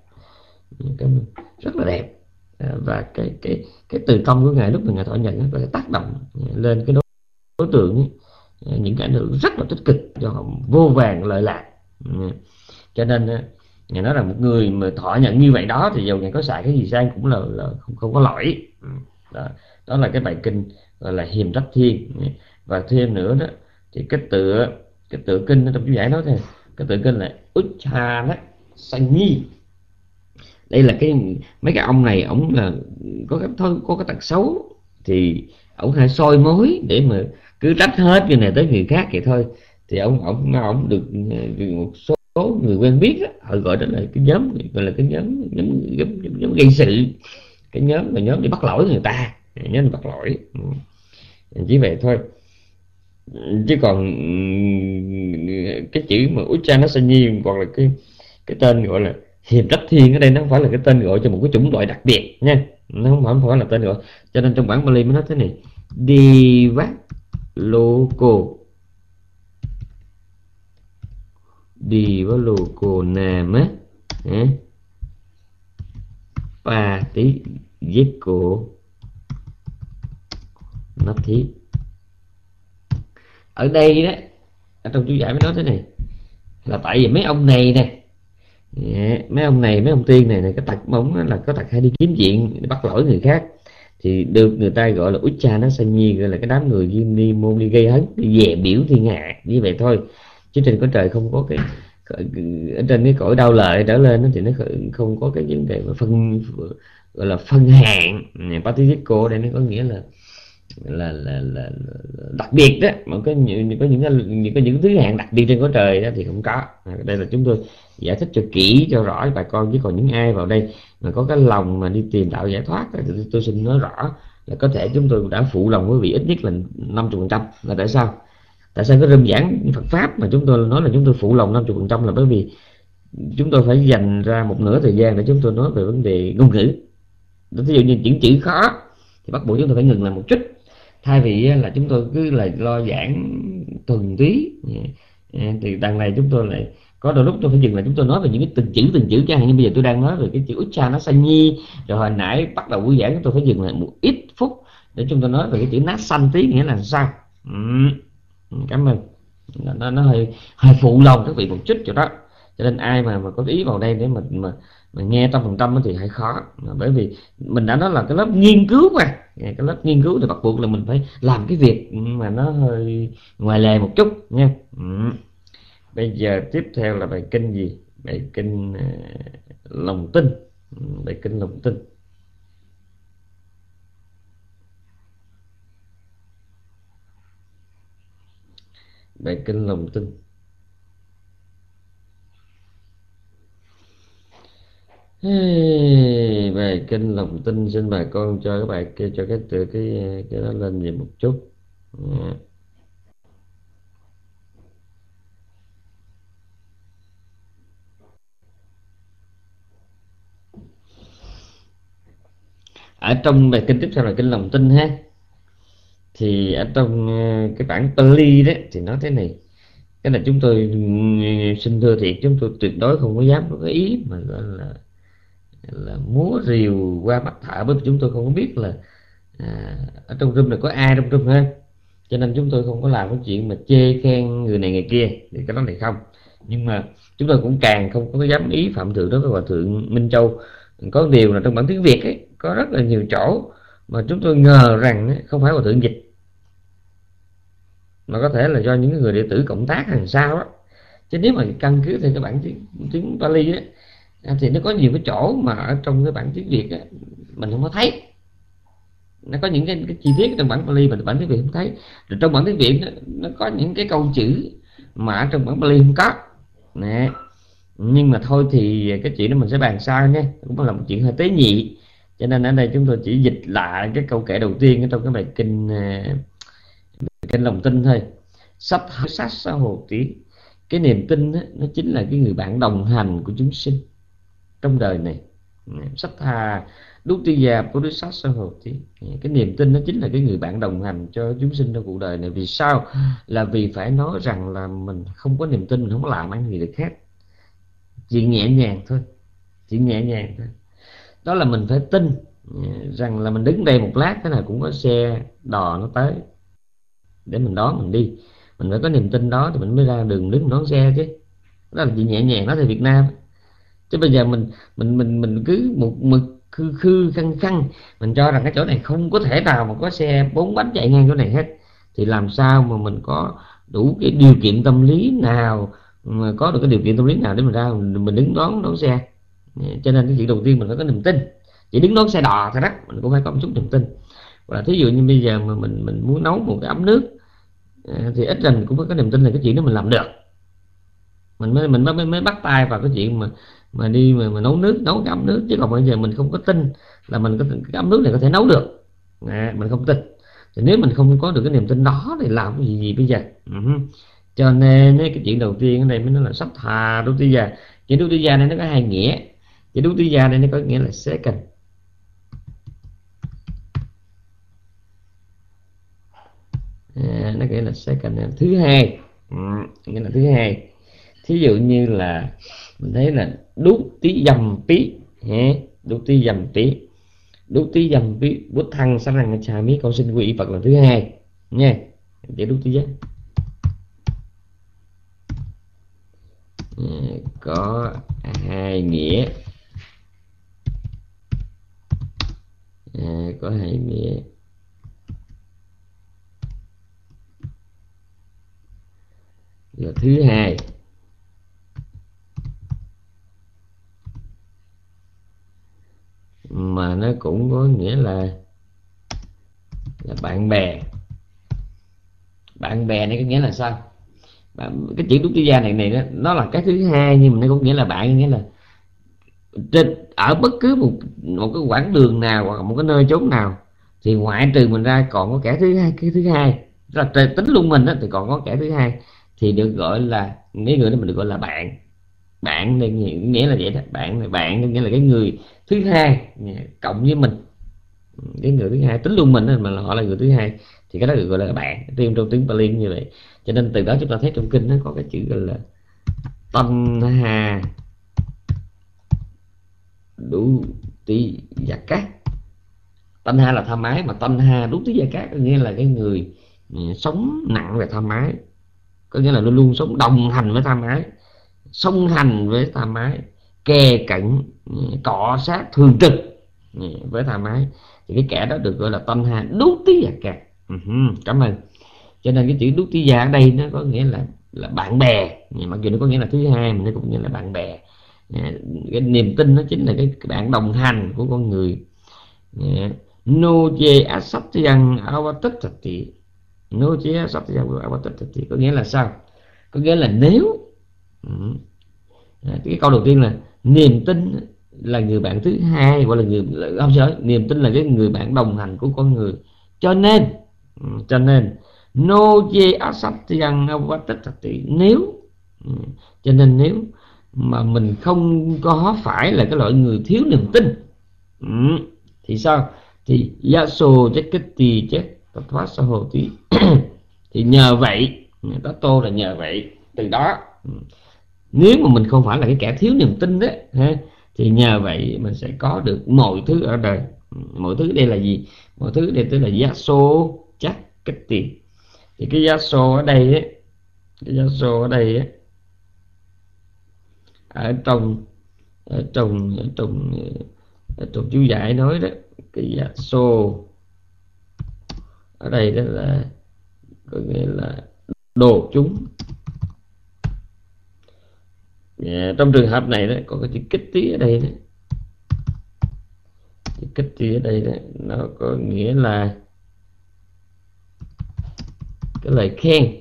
rất là đẹp. Và cái từ tâm của ngài lúc mà ngài thọ nhận nó sẽ tác động lên cái đối tượng ấy, những cái ảnh hưởng rất là tích cực cho họ vô vàn lợi lạc. Cho nên ngài nói là một người mà thọ nhận như vậy đó thì dù ngài có xài cái gì sang cũng là không có lỗi. Đó là cái bài kinh gọi là Hiềm Trách Thiên. Và thêm nữa đó thì cái tựa kinh trong chú giải nói thế, cái tựa kinh là Uchana Sanyi. Đây là mấy cái ông này, ổng là có cái tật xấu, thì ổng hay soi mối để mà cứ trách hết người này tới người khác vậy thôi. Thì ổng được một số người quen biết đó, họ gọi đó là cái nhóm, gọi là cái nhóm gây sự, cái nhóm để bắt lỗi người ta, nhóm để bắt lỗi, chỉ vậy thôi. Chứ còn cái chữ mà Uchana Sanyi hoặc là cái tên gọi là Hiềm Trách Thiên ở đây nó không phải là cái tên gọi cho một cái chủng loại đặc biệt nha, nó không phải là tên gọi. Cho nên trong bản Pali mới nói thế này: Divaloko Nama Patijeko Nathi. Ở đây đó, ở trong chú giải mới nói thế này là tại vì mấy ông này nè, mấy ông tiên này cái tật bóng là có tật hay đi kiếm chuyện để bắt lỗi người khác, thì được người ta gọi là Uchana Sanyi, gọi là cái đám người đi môn đi gây hấn, đi dè biểu thiên hạ, như vậy thôi. Chứ trên cõi trời không có cái, ở trên cái cõi đau lợi trở lên thì nó không có cái vấn đề mà gọi là phân hạng. Patijeko đây nó có nghĩa là đặc biệt đó, mà có những thứ hạng đặc biệt trên cõi trời đó thì không có. Đây là chúng tôi giải thích cho kỹ cho rõ cho bà con, chứ còn những ai vào đây mà có cái lòng mà đi tìm đạo giải thoát thì tôi xin nói rõ là có thể chúng tôi đã phụ lòng quý vị ít nhất là 50%. Là tại sao cái râm giảng Phật pháp mà chúng tôi nói là chúng tôi phụ lòng 50% là bởi vì chúng tôi phải dành ra một nửa thời gian để chúng tôi nói về vấn đề ngôn ngữ. Ví dụ như những chữ khó thì bắt buộc chúng tôi phải ngừng lại một chút, thay vì là chúng tôi cứ là lo giảng thuần túy. Thì đằng này chúng tôi lại có đôi lúc tôi phải dừng lại, chúng tôi nói về những cái từng chữ chẳng hạn như bây giờ tôi đang nói về cái chữ Uchana Sanyi, rồi hồi nãy bắt đầu buổi giảng tôi phải dừng lại một ít phút để chúng tôi nói về cái chữ nát xanh tí nghĩa là sao. Cảm ơn. Nó hơi phụ lòng các vị một chút chỗ đó. Cho nên ai mà có ý vào đây để mà nghe 100% thì hơi khó, bởi vì mình đã nói là cái lớp nghiên cứu mà, cái lớp nghiên cứu thì bắt buộc là mình phải làm cái việc mà nó hơi ngoài lề một chút nha. Bây giờ tiếp theo là bài kinh gì? Bài kinh lòng tin. Bài kinh lòng tin. Bài kinh lòng tin. Bài kinh lòng tin, xin bà con cho các bạn kia cho cái đó lên về một chút. Ở trong bài kinh tiếp theo là kinh lòng tin ha, thì ở trong cái bản Pali đó thì nói thế này. Cái này chúng tôi xin thưa thiệt, chúng tôi tuyệt đối không có dám có cái ý mà gọi là múa rìu qua mắt thợ, bởi vì chúng tôi không có biết là ở trong room này có ai trong room ha, cho nên chúng tôi không có làm cái chuyện mà chê khen người này người kia, thì cái đó này không. Nhưng mà chúng tôi cũng càng không có dám ý phạm thượng đối với hòa thượng Minh Châu. Có điều là trong bản tiếng Việt ấy, có rất là nhiều chỗ mà chúng tôi ngờ rằng không phải hòa thượng dịch, mà có thể là do những người đệ tử cộng tác hay sao đó. Chứ nếu mà căn cứ theo cái bản tiếng Pali ấy, thì nó có nhiều cái chỗ mà ở trong cái bản tiếng Việt ấy, mình không có thấy. Nó có những cái chi tiết trong bản Pali mà bản tiếng Việt không thấy. Rồi trong bản tiếng Việt nó có những cái câu chữ mà ở trong bản Pali không có nè. Nhưng mà thôi thì cái chuyện đó mình sẽ bàn sau nhé, cũng là một chuyện hơi tế nhị. Cho nên ở đây chúng tôi chỉ dịch lại cái câu kệ đầu tiên ở trong cái bài kinh lòng tin thôi. Sắp sát xã hồ tí, cái niềm tin đó, nó chính là cái người bạn đồng hành của chúng sinh trong đời này. Sắp thà đúc ti già Bodhisattva xã hồ tí, cái niềm tin nó chính là cái người bạn đồng hành cho chúng sinh trong cuộc đời này. Vì sao? Là vì phải nói rằng là mình không có niềm tin, mình không có làm ăn gì được khác. Chuyện nhẹ nhàng thôi, chuyện nhẹ nhàng thôi. Đó là mình phải tin rằng là mình đứng đây một lát thế nào cũng có xe đò nó tới để mình đón mình đi. Mình phải có niềm tin đó thì mình mới ra đường đứng đón xe chứ. Đó là chuyện nhẹ nhàng, đó là Việt Nam. Chứ bây giờ mình cứ một mực khư khư khăng khăng mình cho rằng cái chỗ này không có thể nào mà có xe 4 bánh chạy ngang chỗ này hết, thì làm sao mà mình có đủ cái điều kiện tâm lý nào, mà có được cái điều kiện tâm lý nào để mình ra mình đứng đón xe. Cho nên cái chuyện đầu tiên mình phải có niềm tin. Chỉ đứng đón xe đò thôi đó mình cũng phải có một chút niềm tin. Và thí dụ như bây giờ mà mình muốn nấu một cái ấm nước thì ít ra mình cũng phải có niềm tin là cái chuyện đó mình làm được. Mình mới bắt tay vào cái chuyện mà đi mà nấu nước, nấu cái ấm nước. Chứ còn bây giờ mình không có tin là mình có cái ấm nước này có thể nấu được, mình không tin. Thì nếu mình không có được cái niềm tin đó thì làm cái gì bây giờ? Cho nên cái chuyện đầu tiên ở đây mới nói là sắp thà đu ti già. Chuyện đu ti già này nó có hai nghĩa. Chuyện đu ti già này nó có nghĩa là second, nó nghĩa là second, thứ hai, nghĩa là thứ hai. Thí dụ như là mình thấy là đút tí dầm tí, đút tí dầm tí, đút tí dầm tí bút thăng sát răng cha mí, con xin quy y Phật là thứ hai nha. Để đút tí giá có hai nghĩa, có hai nghĩa. Là thứ hai mà nó cũng có nghĩa là bạn bè. Bạn bè này có nghĩa là sao? Cái chữ đúc gia này đó, nó là cái thứ hai, nhưng mà nó cũng nghĩa là bạn, nghĩa là trên ở bất cứ một cái quãng đường nào hoặc một cái nơi chốn nào thì ngoại trừ mình ra còn có kẻ thứ hai. Cái thứ hai là tính luôn mình đó, thì còn có kẻ thứ hai thì được gọi là, mấy người đó mình được gọi là bạn. Bạn này nghĩa là vậy đó. Bạn nghĩa là cái người thứ hai cộng với mình, cái người thứ hai tính luôn mình mà là họ là người thứ hai, thì cái đó được gọi là bạn. Riêng trong tiếng Pali như vậy. Cho nên từ đó chúng ta thấy trong kinh nó có cái chữ gọi là Tanha đủ tí gia cát. Tanha là tham ái, mà Tanha đủ tí gia cát có nghĩa là cái người sống nặng về tham ái, có nghĩa là luôn luôn sống đồng hành với tham ái, song hành với tham ái, kề cận cọ sát thường trực với tham ái, thì cái kẻ đó được gọi là Tanha đủ tí gia cát. Cảm ơn. Cho nên cái chữ đúc tí gia ở đây nó có nghĩa là bạn bè, mặc dù nó có nghĩa là thứ hai mà nó cũng nghĩa là bạn bè. Cái niềm tin nó chính là cái bạn đồng hành của con người. Noje asatyang avatatati, noje asatyang avatatati có nghĩa là sao? Có nghĩa là nếu cái câu đầu tiên là niềm tin là người bạn thứ hai, gọi là người không sợ, niềm tin là cái người bạn đồng hành của con người. Cho nên noje asatyang avatatati, nếu cho nên nếu mà mình không có phải là cái loại người thiếu niềm tin thì sao? Thì yaso jakati chết thoát xã hội thì nhờ vậy, đó tô là nhờ vậy. Từ đó nếu mà mình không phải là cái kẻ thiếu niềm tin đấy thì nhờ vậy mình sẽ có được mọi thứ ở đời. Mọi thứ đây là gì? Mọi thứ đây tức là yaso jakati. Thì cái yaso ở đây ấy, cái yaso ở đây ấy, ở trong ở trong ở trong ở trong chú giải nói đó, cái giả xô ở đây đó là có nghĩa là đồ chúng. Trong trường hợp này đó có cái chữ kích tí ở đây đó, chữ kích tí ở đây đó nó có nghĩa là cái lời khen.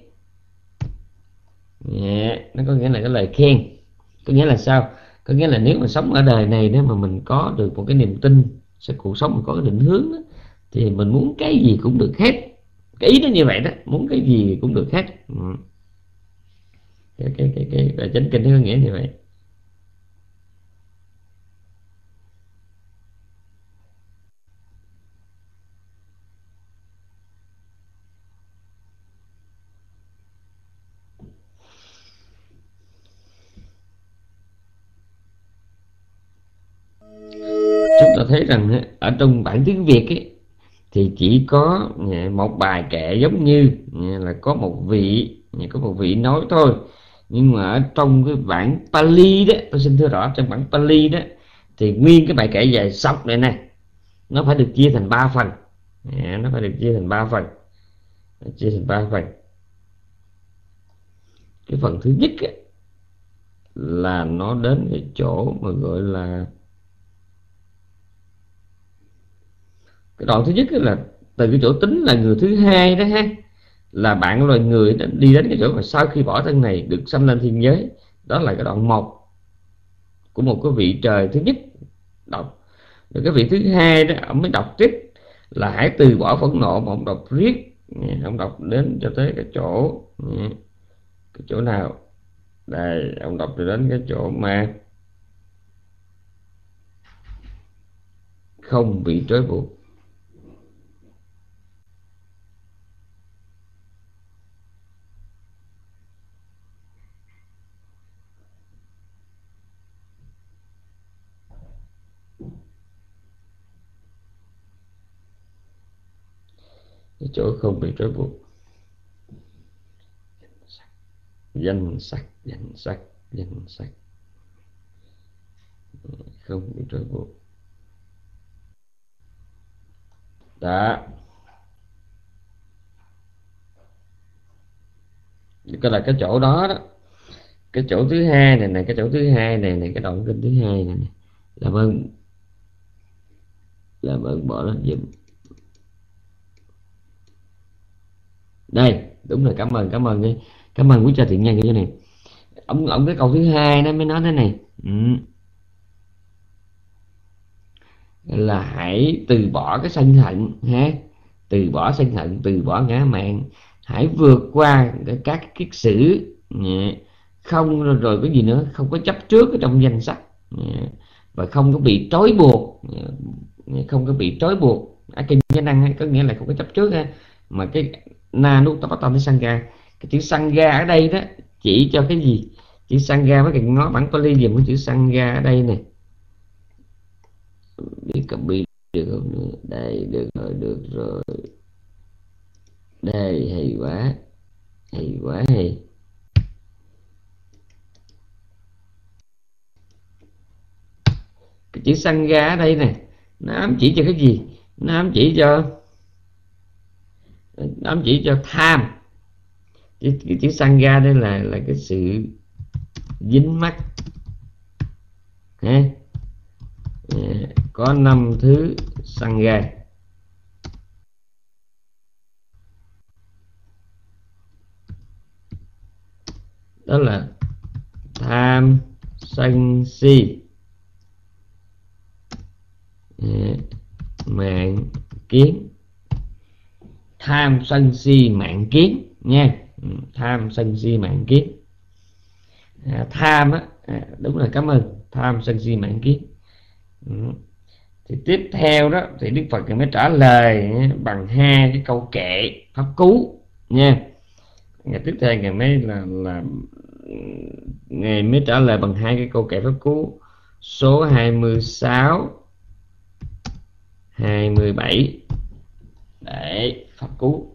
Nó có nghĩa là cái lời khen. Có nghĩa là sao? Có nghĩa là nếu mà sống ở đời này, nếu mà mình có được một cái niềm tin, sẽ cuộc sống mình có cái định hướng đó, thì mình muốn cái gì cũng được hết. Cái ý nó như vậy đó, muốn cái gì cũng được hết. Cái bài chánh kinh nó có nghĩa như vậy. Chúng ta thấy rằng ở trong bản tiếng Việt ấy, thì chỉ có một bài kệ giống như là có một vị nói thôi. Nhưng mà ở trong cái bản Pali đó, tôi xin thưa rõ, trong bản Pali đó thì nguyên cái bài kệ dài sọc này này nó phải được chia thành 3 phần. Nó phải được chia thành 3 phần. Chia thành 3 phần. Cái phần thứ nhất ấy, là nó đến cái chỗ mà gọi là cái đoạn thứ nhất là từ cái chỗ tính là người thứ hai đó ha, là bạn loài người đã đi đến cái chỗ mà sau khi bỏ thân này được sanh lên thiên giới. Đó là cái đoạn 1 của một cái vị trời thứ nhất đọc. Rồi cái vị thứ hai đó ông mới đọc tiếp là hãy từ bỏ phẫn nộ, mà ông đọc riết, ông đọc đến cho tới cái chỗ nào đây, ông đọc đến cái chỗ mà không bị trói buộc. Cái chỗ không bị trói buộc. Danh sắc, danh sắc, danh sắc, không bị trói buộc. Đó, cái là cái chỗ đó đó. Cái chỗ thứ hai này này, cái chỗ thứ hai này này, cái đoạn kinh thứ hai này, này. Làm ơn bỏ nó giùm. Đây, đúng rồi, cảm ơn đi. Cảm ơn quý cha thiện nhân cái này. Ông cái câu thứ hai nó mới nói thế này. Là hãy từ bỏ cái sân hận ha, từ bỏ sân hận, từ bỏ ngã mạn, hãy vượt qua các kiết sử, không rồi cái gì nữa, không có chấp trước ở trong danh sách, và không có bị trói buộc, không có bị trói buộc. Kinh Chánh Năng có nghĩa là không có chấp trước ha. Mà cái na nút tapa tam sangha, cái chữ sangha ở đây đó chỉ cho cái gì? Chữ sangha với cái ngó bản Pali dùng cái chữ sangha ở đây này, bị copy được không nữa? Đây, được rồi, được rồi. Đây, hay quá, hay quá, hay. Cái chữ sangha ở đây nè, nó ám chỉ cho cái gì? Nó ám chỉ cho tham. Cái chữ sangha đây là cái sự dính mắc ha. Có 5 thứ sangha. Đó là tham, sân si, mạn kiến. Tham, sân si, mạn kiến nha. Tham, sân si, mạn kiến. Tham á, đúng rồi, cảm ơn. Tham, sân si, mạn kiến. Thì tiếp theo đó thì Đức Phật mới trả lời bằng 2 cái câu kệ pháp cú nha. Ngày tiếp theo Ngài mới Ngài mới trả lời bằng 2 cái câu kệ pháp cú số 26, 27. Đấy, pháp cú.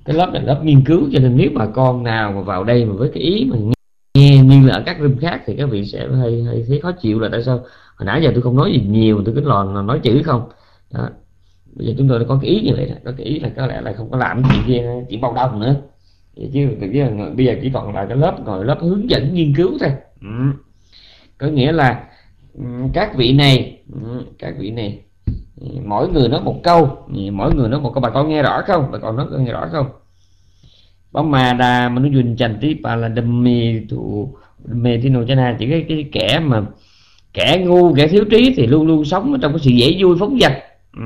Cái lớp này là lớp nghiên cứu, cho nên nếu mà con nào mà vào đây mà với cái ý mà nghe như là ở các room khác thì các vị sẽ hơi thấy khó chịu, là tại sao hồi nãy giờ tôi không nói gì nhiều, tôi cứ lòn nói chữ không đó. Bây giờ chúng tôi đã có cái ý như vậy đó, có cái ý là có lẽ là không có làm chuyện kia chỉ bao đông nữa, chứ bây giờ chỉ còn là cái lớp ngồi lớp hướng dẫn nghiên cứu thôi. Có nghĩa là các vị này mỗi người nói một câu, bà con nghe rõ không? Bà con nói nghe rõ không? Mà đà mà nó dùn chành tí bà là đâm mê thì nô chana, chỉ cái kẻ ngu, kẻ thiếu trí thì luôn luôn sống trong cái sự dễ vui phóng dật.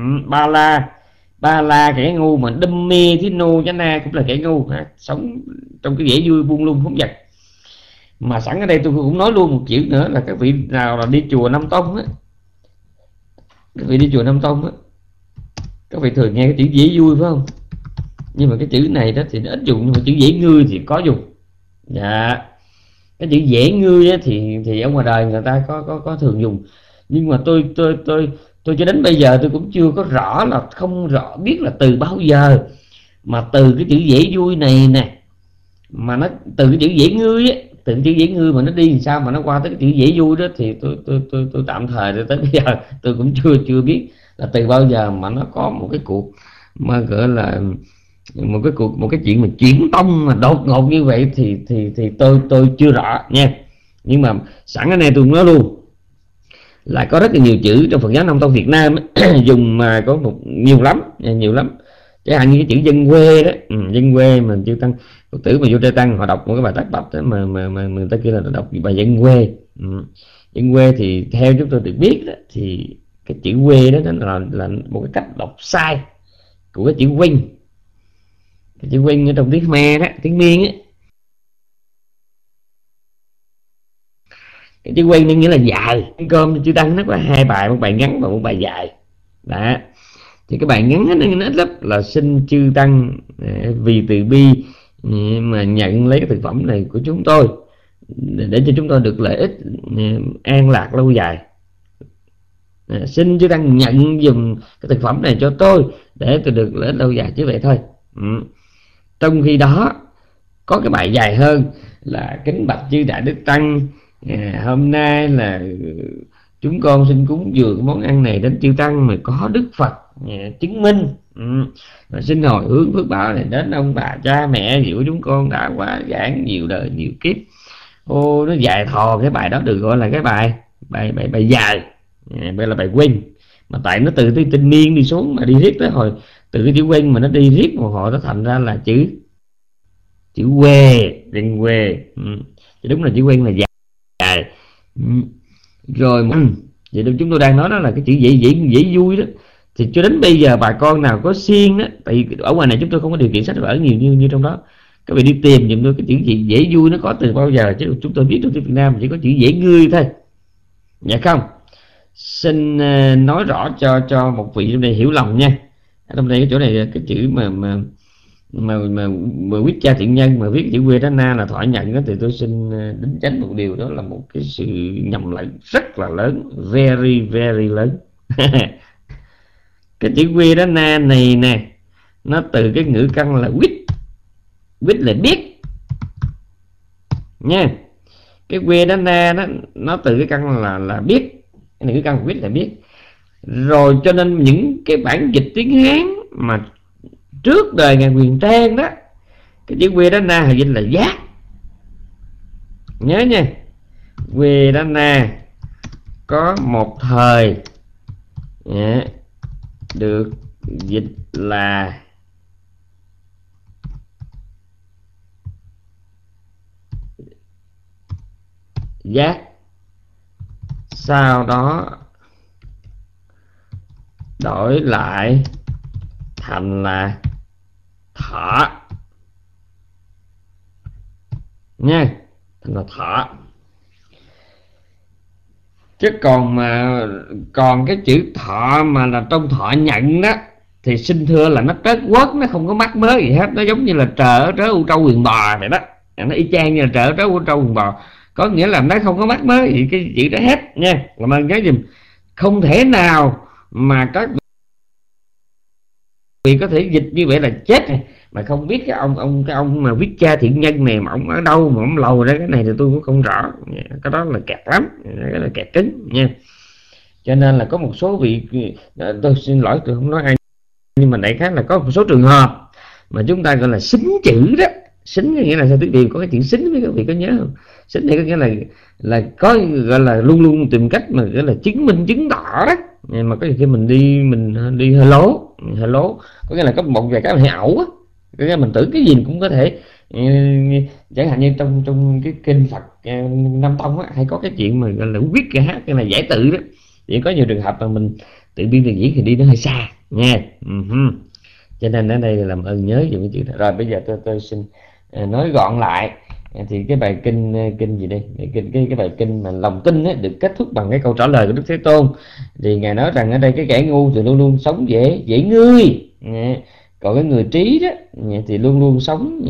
Ba la kẻ ngu, mà đâm mê thì nô chana cũng là kẻ ngu, sống trong cái dễ vui buông lung phóng dật. Mà sẵn ở đây tôi cũng nói luôn một chữ nữa là các vị nào là đi chùa Nam Tông á, các vị thường nghe cái chữ dễ vui phải không? Nhưng mà cái chữ này đó thì nó ít dùng, nhưng mà chữ dễ ngươi thì có dùng. Dạ, cái chữ dễ ngươi á, thì ở ngoài đời người ta có thường dùng. Nhưng mà tôi cho đến bây giờ tôi cũng chưa có rõ, là không rõ biết là từ bao giờ mà từ cái chữ dễ vui này nè, mà nó từ cái chữ dễ ngươi á, từ cái chữ dễ ngươi mà nó đi làm sao mà nó qua tới cái chữ dễ vui đó, thì tôi tạm thời tới bây giờ tôi cũng chưa biết là từ bao giờ mà nó có một cái cuộc mà gọi là một cái chuyện mà chuyển tông mà đột ngột như vậy, thì tôi chưa rõ nha. Nhưng mà sẵn ở đây tôi nói luôn là có rất là nhiều chữ trong Phật giáo Nam Tông Việt Nam dùng mà có nhiều lắm. Chẳng hạn như cái chữ dân quê đó, dân quê mà chư tăng Phật tử mà vô Tây Tăng họ đọc một cái bài tác bạch đó, mà người ta kêu là đọc bài dân quê. Dân quê thì theo chúng tôi được biết đó, thì cái chữ quê đó là một cái cách đọc sai của cái chữ quên. Cái chữ quên ở trong tiếng Khmer đó, tiếng Miên á, cái chữ quên nghĩa là dài. Cái cơm chữ tăng nó có hai bài, một bài ngắn và một bài dài đó. Thì cái bài ngắn nó ít lắm, là xin chư tăng vì từ bi mà nhận lấy cái thực phẩm này của chúng tôi để cho chúng tôi được lợi ích an lạc lâu dài. Xin chư tăng nhận dùm cái thực phẩm này cho tôi để tôi được lợi ích lâu dài, chứ vậy thôi. Trong khi đó có cái bài dài hơn là kính bạch chư đại đức tăng, hôm nay là chúng con xin cúng dường món ăn này đến chư tăng mà có Đức Phật chứng minh, và xin hồi hướng phước báo này đến ông bà cha mẹ của chúng con đã quá giảng nhiều đời nhiều kiếp. Nó dài thò, cái bài đó được gọi là cái bài dài, đây là bài quên. Mà tại nó từ tinh niên đi xuống mà đi riết tới hồi từ cái chữ quên mà nó đi riết một hồi nó thành ra là chữ quê, dân quê. Thì đúng là chữ quên là dài. Rồi vậy chúng tôi đang nói đó là cái chữ dễ vui đó. Thì cho đến bây giờ bà con nào có siêng đó, tại vì ở ngoài này chúng tôi không có điều kiện sách vở nhiều như trong đó, các vị đi tìm giùm tôi cái chữ gì dễ vui nó có từ bao giờ, chứ chúng tôi biết trong tiếng Việt Nam chỉ có chữ dễ ngươi thôi. Dạ không, xin nói rõ cho một vị trong đây hiểu lầm nha. Ở trong đây cái chỗ này cái chữ mà viết cha thiện nhân mà viết chữ quê đó na là thọ nhận đó, thì tôi xin đính chánh một điều, đó là một cái sự nhầm lẫn rất là lớn, very very lớn. Cái chữ quê đó na này nè, nó từ cái ngữ căn là quýt là biết nha. Cái quê đó na đó, nó từ cái căn là biết, cái ngữ căn quýt là biết. Rồi cho nên những cái bản dịch tiếng Hán mà trước đời ngài Quyền Trang đó, cái chữ quê đó na hồi dịch là giác. Nhớ nha, quê đó na có một thời được dịch là giác, sau đó đổi lại thành là thọ nha, thành là thọ. Chứ còn cái chữ thọ mà là trong thọ nhận đó thì xin thưa là nó trớt quớt, nó không có mắc mớ gì hết. Nó giống như là trờ ở trớ u trâu quyền bò vậy đó, nó y chang như là trờ ở trớ u trâu quyền bò, có nghĩa là nó không có mắc mớ gì cái chữ đó hết nha. Làm ơn nhớ dùm, không thể nào mà các vị có thể dịch như vậy là chết mà không biết cái ông mà viết cha thiện nhân này mà ông ở đâu mà ông lầu ra cái này thì tôi cũng không rõ. Cái đó là kẹt lắm, cái là kẹt cứng nha. Cho nên là có một số vị, tôi xin lỗi tôi không nói ai, nhưng mà đại khái là có một số trường hợp mà chúng ta gọi là xính chữ đó. Xính có nghĩa là sao? Tiếng Việt có cái chữ xính với các vị có nhớ không? Xính này có nghĩa là có gọi là luôn luôn tìm cách mà gọi là chứng minh chứng tỏ đó. Mà có khi mình đi hơi lố, có nghĩa là có một vài cái mình hay ẩu á, có nghĩa là mình tưởng cái gì cũng có thể. Chẳng hạn như trong cái kinh Phật Nam Tông á, hay có cái chuyện mà gọi là viết cái hát cái là giải tự đó. Chỉ có nhiều trường hợp mà mình tự biên tự diễn thì đi nó hơi xa nha. Cho nên ở đây là làm ơn nhớ dùng cái chữ đó. Rồi bây giờ tôi xin nói gọn lại. Thì cái bài kinh gì đây, cái bài kinh mà lòng tin ấy, được kết thúc bằng cái câu trả lời của Đức Thế Tôn. Thì ngài nói rằng ở đây cái kẻ ngu thì luôn luôn sống dễ ngươi, còn cái người trí đó thì luôn luôn sống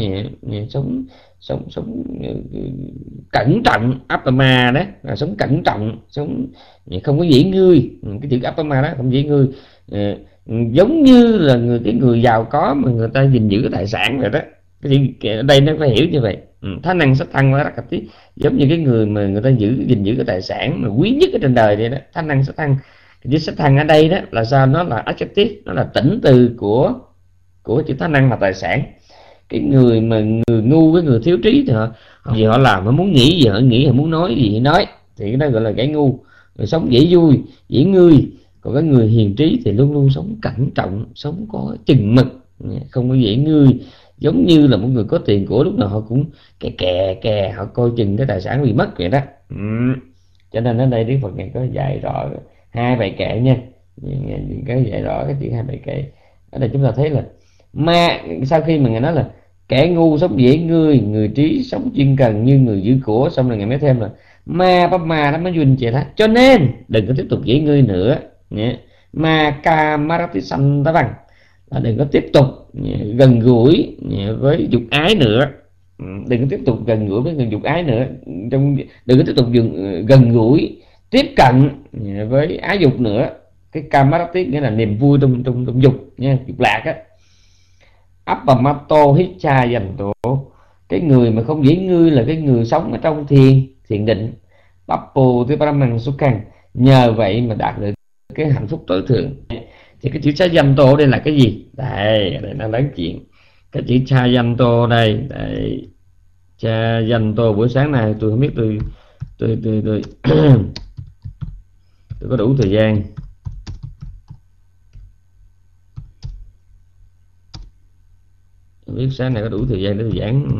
sống cẩn trọng, apama đó là sống cẩn trọng, sống không có dễ ngươi. Cái chữ apama đó không dễ ngươi. Giống như là cái người giàu có mà người ta gìn giữ cái tài sản vậy đó. Cái ở đây nó phải hiểu như vậy. Thá năng sát thăng và rắc tí, giống như cái người mà người ta gìn giữ cái tài sản mà quý nhất ở trên đời vậy đó. Thá năng sát thăng. Cái chữ sát thăng ở đây đó là sao? Nó là adjective, nó là tỉnh từ của chữ thá năng là tài sản. Cái người mà người ngu với người thiếu trí thì họ làm, họ muốn nghĩ gì họ nghĩ, họ muốn nói gì thì nói, thì cái đó gọi là kẻ ngu. Rồi sống dễ vui, dễ ngươi. Còn cái người hiền trí thì luôn luôn sống cẩn trọng, sống có chừng mực, không có dễ ngươi. Giống như là một người có tiền của, lúc nào họ cũng kè họ coi chừng cái tài sản bị mất vậy đó. Cho nên ở đây Đức Phật này có dạy rõ hai bài kệ nha. Cái dạy rõ cái chuyện hai bài kệ. Ở đây chúng ta thấy là sau khi mà ngài nói là kẻ ngu sống dễ ngươi, người trí sống chuyên cần như người giữ của, xong rồi ngài mới thêm là ma nó mới duyên chị đó. Cho nên đừng có tiếp tục dễ ngươi nữa nhé. Ma ca marati sanh ta bằng, đừng có tiếp tục gần gũi với dục ái nữa. Đừng có tiếp tục gần gũi với người dục ái nữa. Đừng có tiếp tục gần gũi tiếp cận với ái dục nữa. Cái kamarati nghĩa là niềm vui trong dục nha, dục lạc á. Appamato hicha dành tổ, cái người mà không dễ ngươi là cái người sống ở trong thiền định. Bappo te paramang sukhan, nhờ vậy mà đạt được cái hạnh phúc tối thượng. Thì cái chữ chayanto đây là cái gì? Đây nó đáng chuyện. Cái chữ chayanto đây, chayanto buổi sáng này tôi không biết tôi tôi có đủ thời gian. Tôi biết sáng này có đủ thời gian để giảng.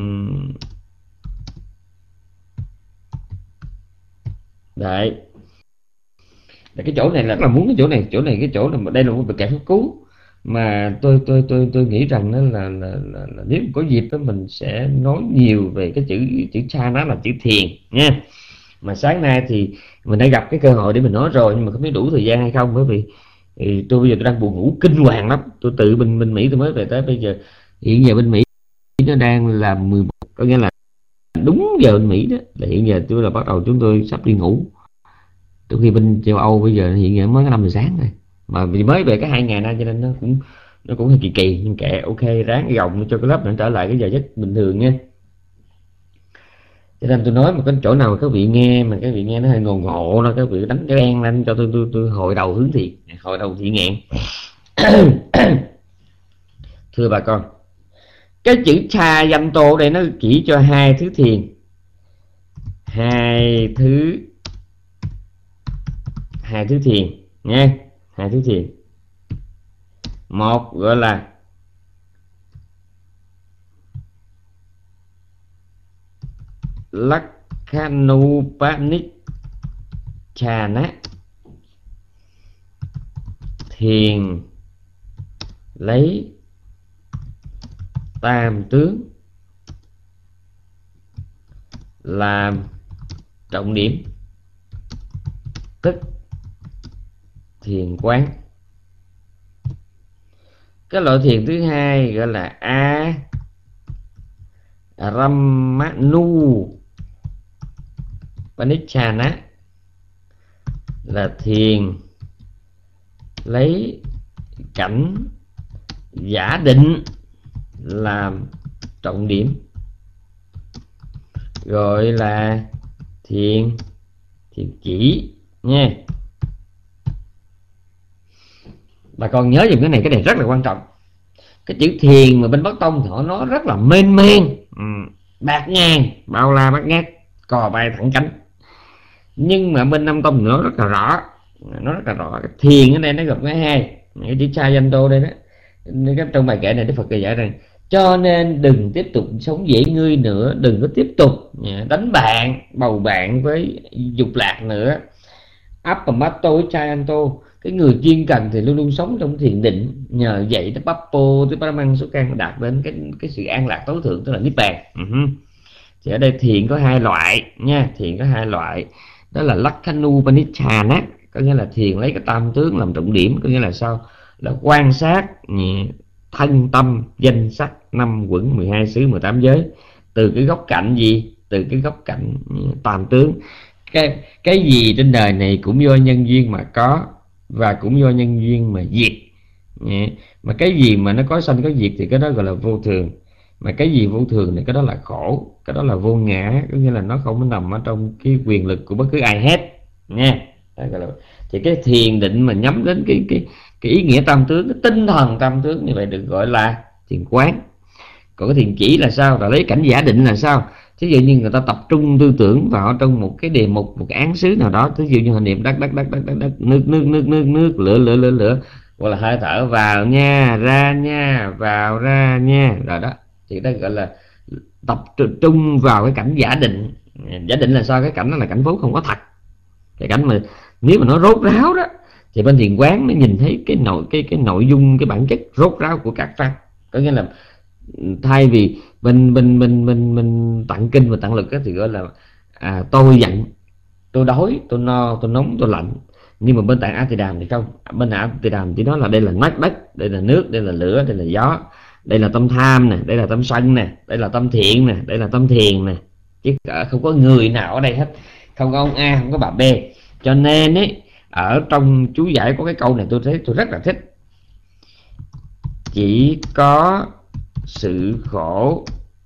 Đấy, cái chỗ này là rất là muốn cái chỗ này mà đây là một kẻ pháp cứu mà tôi nghĩ rằng đó là nếu có dịp đó mình sẽ nói nhiều về cái chữ cha, nó là chữ thiền nha. Mà sáng nay thì mình đã gặp cái cơ hội để mình nói rồi, nhưng mà không biết đủ thời gian hay không, bởi vì tôi bây giờ tôi đang buồn ngủ kinh hoàng lắm. Tôi tự bên Mỹ tôi mới về tới bây giờ. Hiện giờ bên Mỹ nó đang là 11, có nghĩa là đúng giờ bên Mỹ đó là hiện giờ tôi là bắt đầu chúng tôi sắp đi ngủ. Trong khi bên châu Âu bây giờ hiện giờ mới có 5 giờ sáng rồi, mà vì mới về cái 2 ngày nay cho nên nó cũng hơi kỳ, nhưng kệ, ok, ráng gồng cho cái lớp nó trở lại cái giờ giấc bình thường nha. Cho nên tôi nói một cái chỗ nào mà các vị nghe mà các vị nghe nó hơi ngộ ngộ đó, các vị đánh cái đen lên cho tôi hội đầu hướng thiện, hội đầu thiện nguyện. Thưa bà con, cái chữ cha danh tô đây nó chỉ cho hai thứ thiền, hai thứ thiền nha, hai thứ thiền. Một gọi là Lakhanupanichana, thiền lấy tam tướng làm trọng điểm, tức thiền quán. Cái loại thiền thứ hai gọi là Aramanu Panichana, là thiền lấy cảnh giả định làm trọng điểm, gọi là thiền chỉ nha. Bà con nhớ dùm cái này rất là quan trọng. Cái chữ thiền mà bên Bắc Tông thì họ nói rất là mênh mang, bạt ngang, bao la bát ngát, cò bay thẳng cánh. Nhưng mà bên Nam Tông nó rất là rõ, nó rất là rõ. Cái thiền ở đây nó gồm có hai, cái chữ cha danh tô đây đó. Trong bài kệ này Đức Phật giải rằng cho nên đừng tiếp tục sống dễ ngươi nữa, đừng có tiếp tục đánh bạn, bầu bạn với dục lạc nữa. Appamato Chayanto, cái người chuyên cần thì luôn luôn sống trong thiền định, nhờ vậy tới Bappo tới Paramang số can đạt đến cái sự an lạc tối thượng, tức là niết bàn. Thì ở đây thiền có hai loại nha, thiền có hai loại, đó là Lakkanu Panicchana, có nghĩa là thiền lấy cái tam tướng làm trọng điểm, có nghĩa là sao, là quan sát thân tâm danh sắc năm quẩn 12 xứ 18 giới từ cái góc cạnh gì, từ cái góc cạnh tam tướng. Cái gì trên đời này cũng do nhân duyên mà có, và cũng do nhân duyên mà diệt. Mà cái gì mà nó có sanh có diệt thì cái đó gọi là vô thường. Mà cái gì vô thường thì cái đó là khổ, cái đó là vô ngã, có nghĩa là nó không có nằm ở trong cái quyền lực của bất cứ ai hết nha. Thì cái thiền định mà nhắm đến cái ý nghĩa tam tướng, cái tinh thần tam tướng như vậy được gọi là thiền quán. Còn cái thiền chỉ là sao, là lấy cảnh giả định là sao. Ví dụ như người ta tập trung tư tưởng vào trong một cái đề mục, một cái án xứ nào đó, ví dụ như họ niệm đất, nước, lửa, hoặc là hơi thở vào nha, ra nha, vào ra nha, rồi đó thì đó gọi là tập trung vào cái cảnh giả định. Giả định là sao, cái cảnh đó là cảnh vốn không có thật, cái cảnh mà nếu mà nó rốt ráo đó thì bên thiền quán mới nhìn thấy cái nội dung, cái bản chất rốt ráo của các pháp. Có nghĩa là thay vì mình tặng kinh và tặng lực thì gọi là tôi giận, tôi đói, tôi no, tôi nóng, tôi lạnh. Nhưng mà bên tạng A Tỳ Đàm thì không, bên A Tỳ Đàm chỉ nói là đây là đất, đây là nước, đây là lửa, đây là gió, đây là tâm tham nè, đây là tâm sân nè, đây là tâm thiện nè, đây là tâm thiền nè, chứ không có người nào ở đây hết, không có ông A, không có bà B. Cho nên ấy, ở trong chú giải có cái câu này tôi thấy tôi rất là thích: chỉ có sự khổ,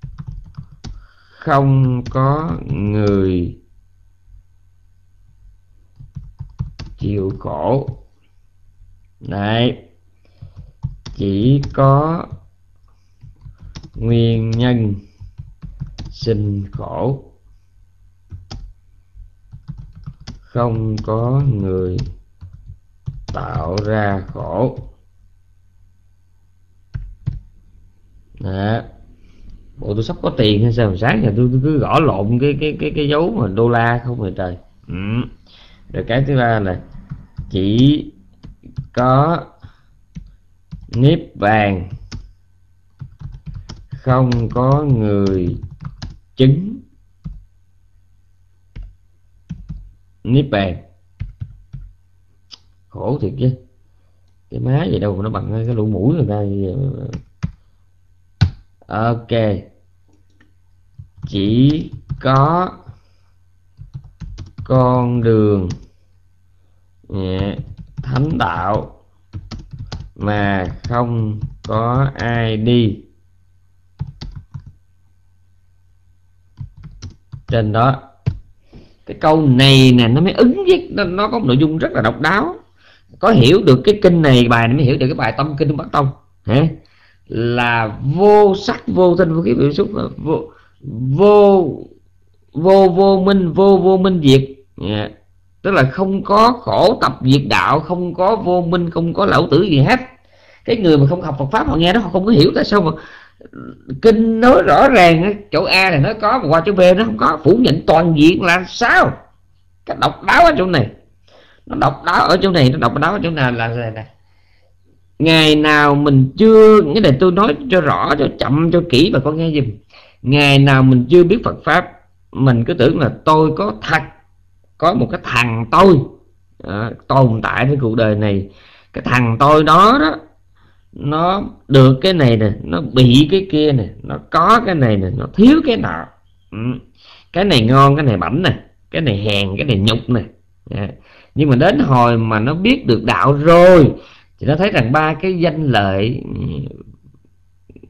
không có người chịu khổ. Đấy, chỉ có nguyên nhân sinh khổ, không có người tạo ra khổ. Đó. Bộ tôi sắp có tiền hay sao, sáng giờ tôi cứ gõ lộn cái dấu mà đô la không vậy trời. Rồi cái thứ ba là chỉ có niết bàn, không có người chứng niết bàn. Khổ thiệt chứ, cái má gì đâu mà nó bằng cái lỗ mũi người ta. Ok, chỉ có con đường thánh đạo mà không có ai đi trên đó. Cái câu này nè nó mới ứng với, nó có một nội dung rất là độc đáo. Có hiểu được cái kinh này, bài này mới hiểu được cái bài tâm kinh Bắc Tông là vô sắc vô thanh vô khí biểu xúc, là vô minh diệt. Tức là không có khổ tập diệt đạo, không có vô minh, không có lão tử gì hết. Cái người mà không học Phật pháp họ nghe đó họ không có hiểu tại sao mà kinh nói rõ ràng chỗ A là nó có mà qua chỗ B nó không có, phủ nhận toàn diện là sao. Cái độc đáo ở chỗ này, nó độc đáo ở chỗ này, nó độc đáo ở chỗ nào là này. Ngày nào mình chưa, cái này tôi nói cho rõ, cho chậm, cho kỹ bà con nghe giùm. Ngày nào mình chưa biết Phật pháp, mình cứ tưởng là tôi có thật, có một cái thằng tôi tồn tại trên cuộc đời này. Cái thằng tôi đó đó, nó được cái này nè, nó bị cái kia nè, nó có cái này nè, nó thiếu cái nọ. Cái này ngon, cái này bảnh nè, cái này hèn, cái này nhục nè. Nhưng mà đến hồi mà nó biết được đạo rồi thì nó thấy rằng ba cái danh lợi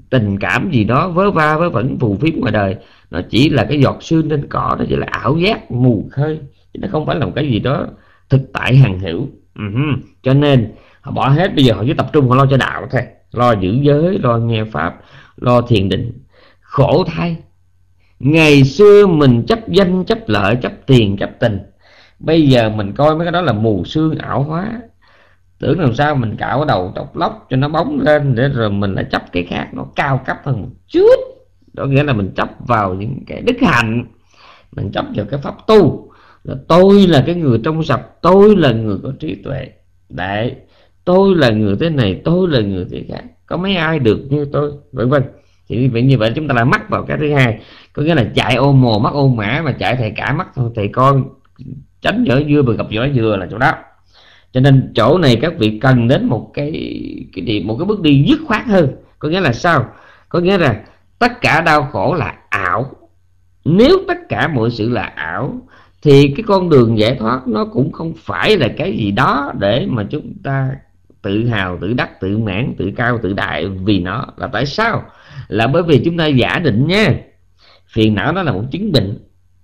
tình cảm gì đó vớ va vớ vẩn phù phiếm ngoài đời, nó chỉ là cái giọt sương trên cỏ, nó chỉ là ảo giác mù khơi, chứ nó không phải là một cái gì đó thực tại hằng hữu. Cho nên họ bỏ hết, bây giờ họ chỉ tập trung họ lo cho đạo thôi, lo giữ giới, lo nghe pháp, lo thiền định. Khổ thay, ngày xưa mình chấp danh chấp lợi chấp tiền chấp tình, bây giờ mình coi mấy cái đó là mù sương ảo hóa, tưởng làm sao mình cạo cái đầu tóc lóc cho nó bóng lên, để rồi mình lại chấp cái khác nó cao cấp hơn một chút. Đó nghĩa là mình chấp vào những cái đức hạnh, mình chấp vào cái pháp tu, là tôi là cái người trong sạch, tôi là người có trí tuệ đấy, tôi là người thế này, tôi là người thế khác, có mấy ai được như tôi, vân vân. Thì như vậy chúng ta lại mắc vào cái thứ hai, có nghĩa là chạy ô mồ mắc ô mã, mà chạy thầy cả mắc thầy con, tránh vỏ dưa mà gặp vỏ dừa là chỗ đó. Cho nên chỗ này các vị cần đến một một cái bước đi dứt khoát hơn. Có nghĩa là sao? Có nghĩa là tất cả đau khổ là ảo. Nếu tất cả mọi sự là ảo thì cái con đường giải thoát nó cũng không phải là cái gì đó để mà chúng ta tự hào, tự đắc, tự mãn, tự cao, tự đại vì nó. Là tại sao? Là bởi vì chúng ta giả định nha, phiền não đó là một chứng bệnh.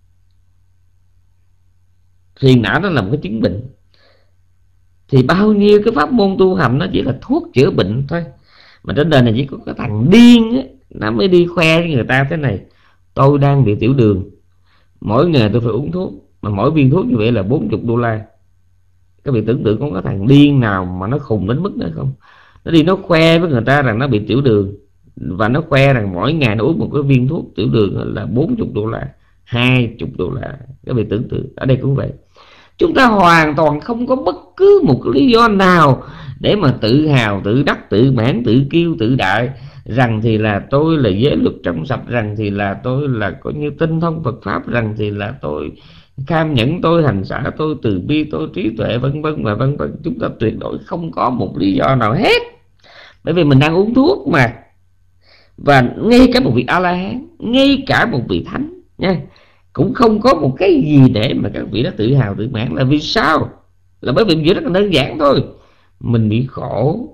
Phiền não đó là một cái chứng bệnh, thì bao nhiêu cái pháp môn tu hành nó chỉ là thuốc chữa bệnh thôi. Mà trên đời này chỉ có cái thằng điên á, nó mới đi khoe với người ta thế này: tôi đang bị tiểu đường, mỗi ngày tôi phải uống thuốc, mà mỗi viên thuốc như vậy là $40. Các vị tưởng tượng có cái thằng điên nào mà nó khùng đến mức đó không? Nó đi nó khoe với người ta rằng nó bị tiểu đường, và nó khoe rằng mỗi ngày nó uống một cái viên thuốc tiểu đường là $40, $20. Các vị tưởng tượng ở đây cũng vậy. Chúng ta hoàn toàn không có bất cứ một cái lý do nào để mà tự hào, tự đắc, tự mãn, tự kiêu, tự đại rằng thì là tôi là giới luật trong sạch, rằng thì là tôi là coi như tinh thông Phật pháp, rằng thì là tôi cam nhẫn, tôi hành xả, tôi từ bi, tôi trí tuệ, vân vân và vân vân. Chúng ta tuyệt đối không có một lý do nào hết, bởi vì mình đang uống thuốc mà. Và ngay cả một vị A La Hán, ngay cả một vị thánh nha, cũng không có một cái gì để mà các vị đó tự hào tự mãn. Là vì sao? Là bởi vì việc rất là đơn giản thôi, mình bị khổ.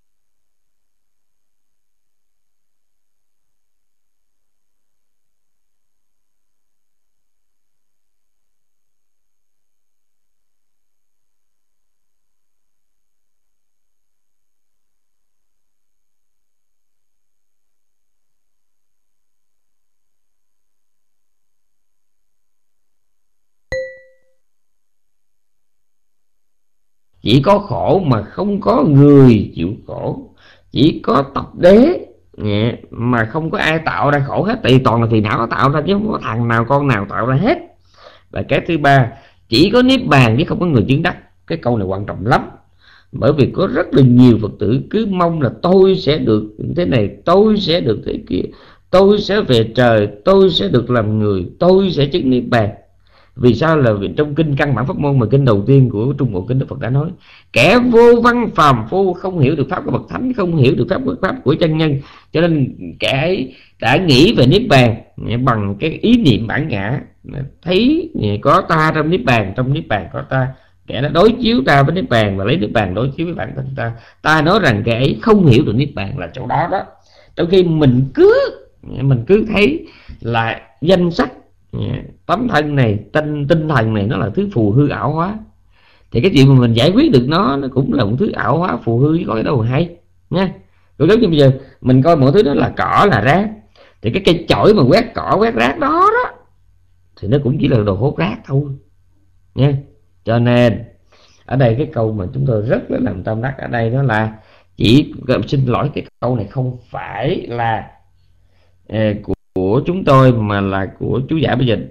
Chỉ có khổ mà không có người chịu khổ, chỉ có tập đế mà không có ai tạo ra khổ hết, tại vì toàn là phiền não nó tạo ra, chứ không có thằng nào con nào tạo ra hết. Và cái thứ ba, chỉ có niết bàn chứ không có người chứng đắc. Cái câu này quan trọng lắm, bởi vì có rất là nhiều Phật tử cứ mong là tôi sẽ được thế này, tôi sẽ được thế kia, tôi sẽ về trời, tôi sẽ được làm người, tôi sẽ chứng niết bàn. Vì sao? Là vì trong kinh Căn Bản Pháp Môn, mà kinh đầu tiên của Trung Bộ Kinh, Đức Phật đã nói: kẻ vô văn phàm phu, không hiểu được pháp của bậc thánh, không hiểu được pháp của chân nhân, cho nên kẻ ấy đã nghĩ về niết bàn bằng cái ý niệm bản ngã, thấy có ta trong niết bàn, trong niết bàn có ta. Kẻ đã đối chiếu ta với niết bàn và lấy niết bàn đối chiếu với bản thân ta. Ta nói rằng kẻ ấy không hiểu được niết bàn là chỗ đó đó. Trong khi mình cứ thấy là danh sách, tấm thân này, tinh thần này nó là thứ phù hư ảo hóa, thì cái chuyện mà mình giải quyết được nó cũng là một thứ ảo hóa phù hư, chứ có cái đâu hay nha. Rồi giống như bây giờ mình coi mọi thứ đó là cỏ là rác, thì cái cây chổi mà quét cỏ quét rác đó thì nó cũng chỉ là đồ hốt rác thôi nha. Cho nên ở đây cái câu mà chúng tôi rất là làm tâm đắc ở đây đó là xin lỗi, cái câu này không phải là của chúng tôi mà là của chú giải. Bây giờ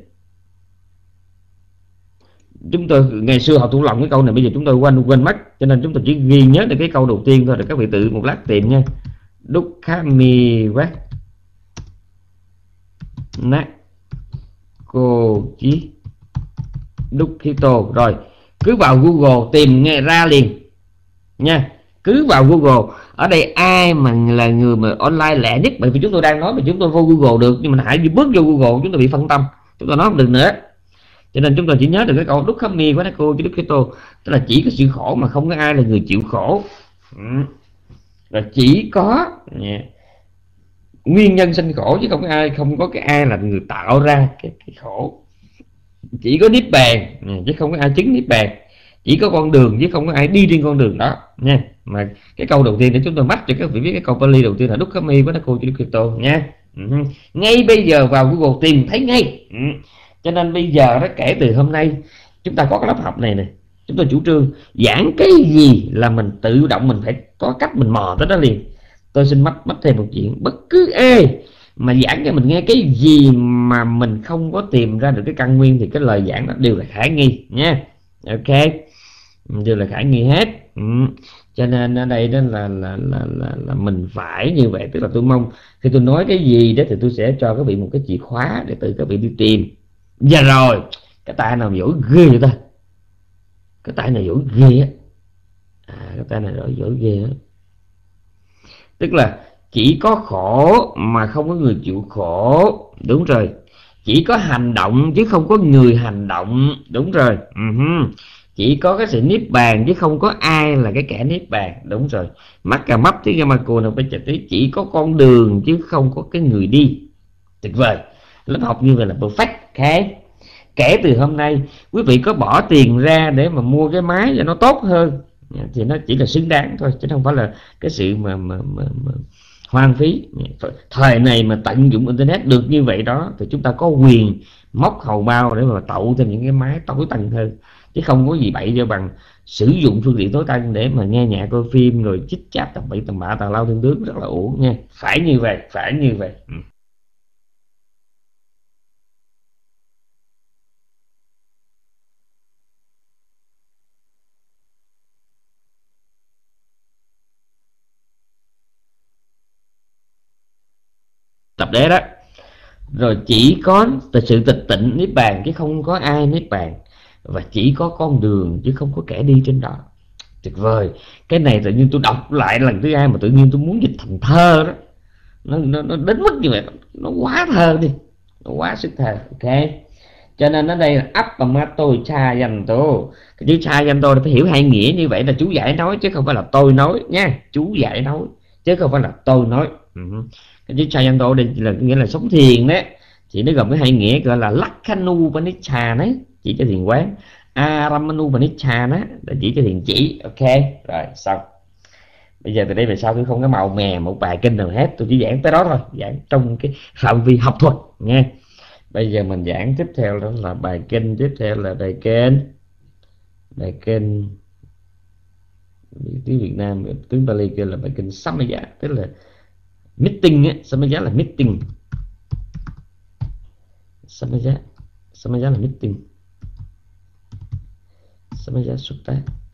chúng tôi ngày xưa học thuộc lòng cái câu này, bây giờ chúng tôi quên mất, cho nên chúng tôi chỉ ghi nhớ được cái câu đầu tiên thôi. Rồi các vị tự một lát tìm nha. Dukkami wa na cô chí Dukkito. Rồi cứ vào Google tìm nghe ra liền nha. Cứ vào Google. Ở đây ai mà là người mà online lẹ nhất, bởi vì chúng tôi đang nói mà chúng tôi vô Google được, nhưng mà hãy bước vô Google chúng tôi bị phân tâm, chúng tôi nói không được nữa. Cho nên chúng tôi chỉ nhớ được cái câu Dukkami wa na cô chí Dukkito, tức là chỉ có sự khổ mà không có ai là người chịu khổ. Rồi chỉ có nguyên nhân sinh khổ, chứ không có cái ai là người tạo ra cái khổ. Chỉ có niết bàn chứ không có ai chứng niết bàn, chỉ có con đường chứ không có ai đi trên con đường đó nha. Mà cái câu đầu tiên để chúng tôi mách cho các vị biết, cái câu Pali đầu tiên là Dukkami với cô Kitô nha. Ngay bây giờ vào Google tìm thấy ngay. Cho nên bây giờ đó, kể từ hôm nay chúng ta có cái lớp học này nè, chúng tôi chủ trương giảng cái gì là mình tự động mình phải có cách mình mò tới đó liền. Tôi xin mách thêm một chuyện, bất cứ ai mà giảng cho mình nghe cái gì mà mình không có tìm ra được cái căn nguyên thì cái lời giảng đó đều là khả nghi nha. Ok, đều là khả nghi hết. Cho nên ở đây đó là mình phải như vậy. Tức là tôi mong khi tôi nói cái gì đó thì tôi sẽ cho các vị một cái chìa khóa để tự các vị đi tìm. Giờ rồi, cái tay nào giỏi ghê vậy ta? Cái tay này giỏi ghê á. Cái tay này giỏi ghê á. Tức là chỉ có khổ mà không có người chịu khổ. Đúng rồi. Chỉ có hành động chứ không có người hành động. Đúng rồi. Chỉ có cái sự niết bàn chứ không có ai là cái kẻ niết bàn. Đúng rồi. Mắc cà mắp tí mà cô nào phải chạy tí. Chỉ có con đường chứ không có cái người đi. Tuyệt vời. Lớp học như vậy là perfect. Ok. Kể từ hôm nay quý vị có bỏ tiền ra để mà mua cái máy cho nó tốt hơn thì nó chỉ là xứng đáng thôi, chứ không phải là cái sự mà hoang phí. Thời này mà tận dụng internet được như vậy đó thì chúng ta có quyền móc hầu bao để mà tậu thêm những cái máy tối tân hơn, chứ không có gì bậy cho bằng sử dụng phương tiện tối tân để mà nghe nhạc, coi phim rồi chích chát tầm bậy tầm bạ tào lao thương tướng, rất là uổng nha. Phải như vậy, phải như vậy. Tập đế đó. Rồi chỉ có sự tịch tịnh niết bàn chứ không có ai niết bàn, và chỉ có con đường chứ không có kẻ đi trên đó. Tuyệt vời. Cái này tự nhiên tôi đọc lại lần thứ hai mà tự nhiên tôi muốn dịch thành thơ đó. Nó đến mức như vậy, nó quá thơ đi, nó quá sức thơ. Ok. Cho nên ở đây là Appamato Chayanto. Cái chữ Chayanto phải hiểu hai nghĩa như vậy, là chú giải nói chứ không phải là tôi nói nha. Chú giải nói chứ không phải là tôi nói. Cái chữ Chayanto đây là nghĩa là sống thiền đấy, thì nó gồm cái hai nghĩa gọi là Lakkanu Panicchana chỉ cho thiền quán, Aramanu Panicchana là chỉ cho thiền chỉ. Ok rồi, xong. Bây giờ từ đây về sau tôi không có màu mè một bài kinh nào hết, tôi chỉ giảng tới đó thôi, giảng trong cái phạm vi học thuật nha. Bây giờ mình giảng tiếp theo đó là bài kinh tiếp theo là bài kinh tiếng Việt Nam, tiếng Pali kêu là bài kinh Samaya, tức là meeting á. Samaya là meeting. Samaya là meeting. Samaya Sutta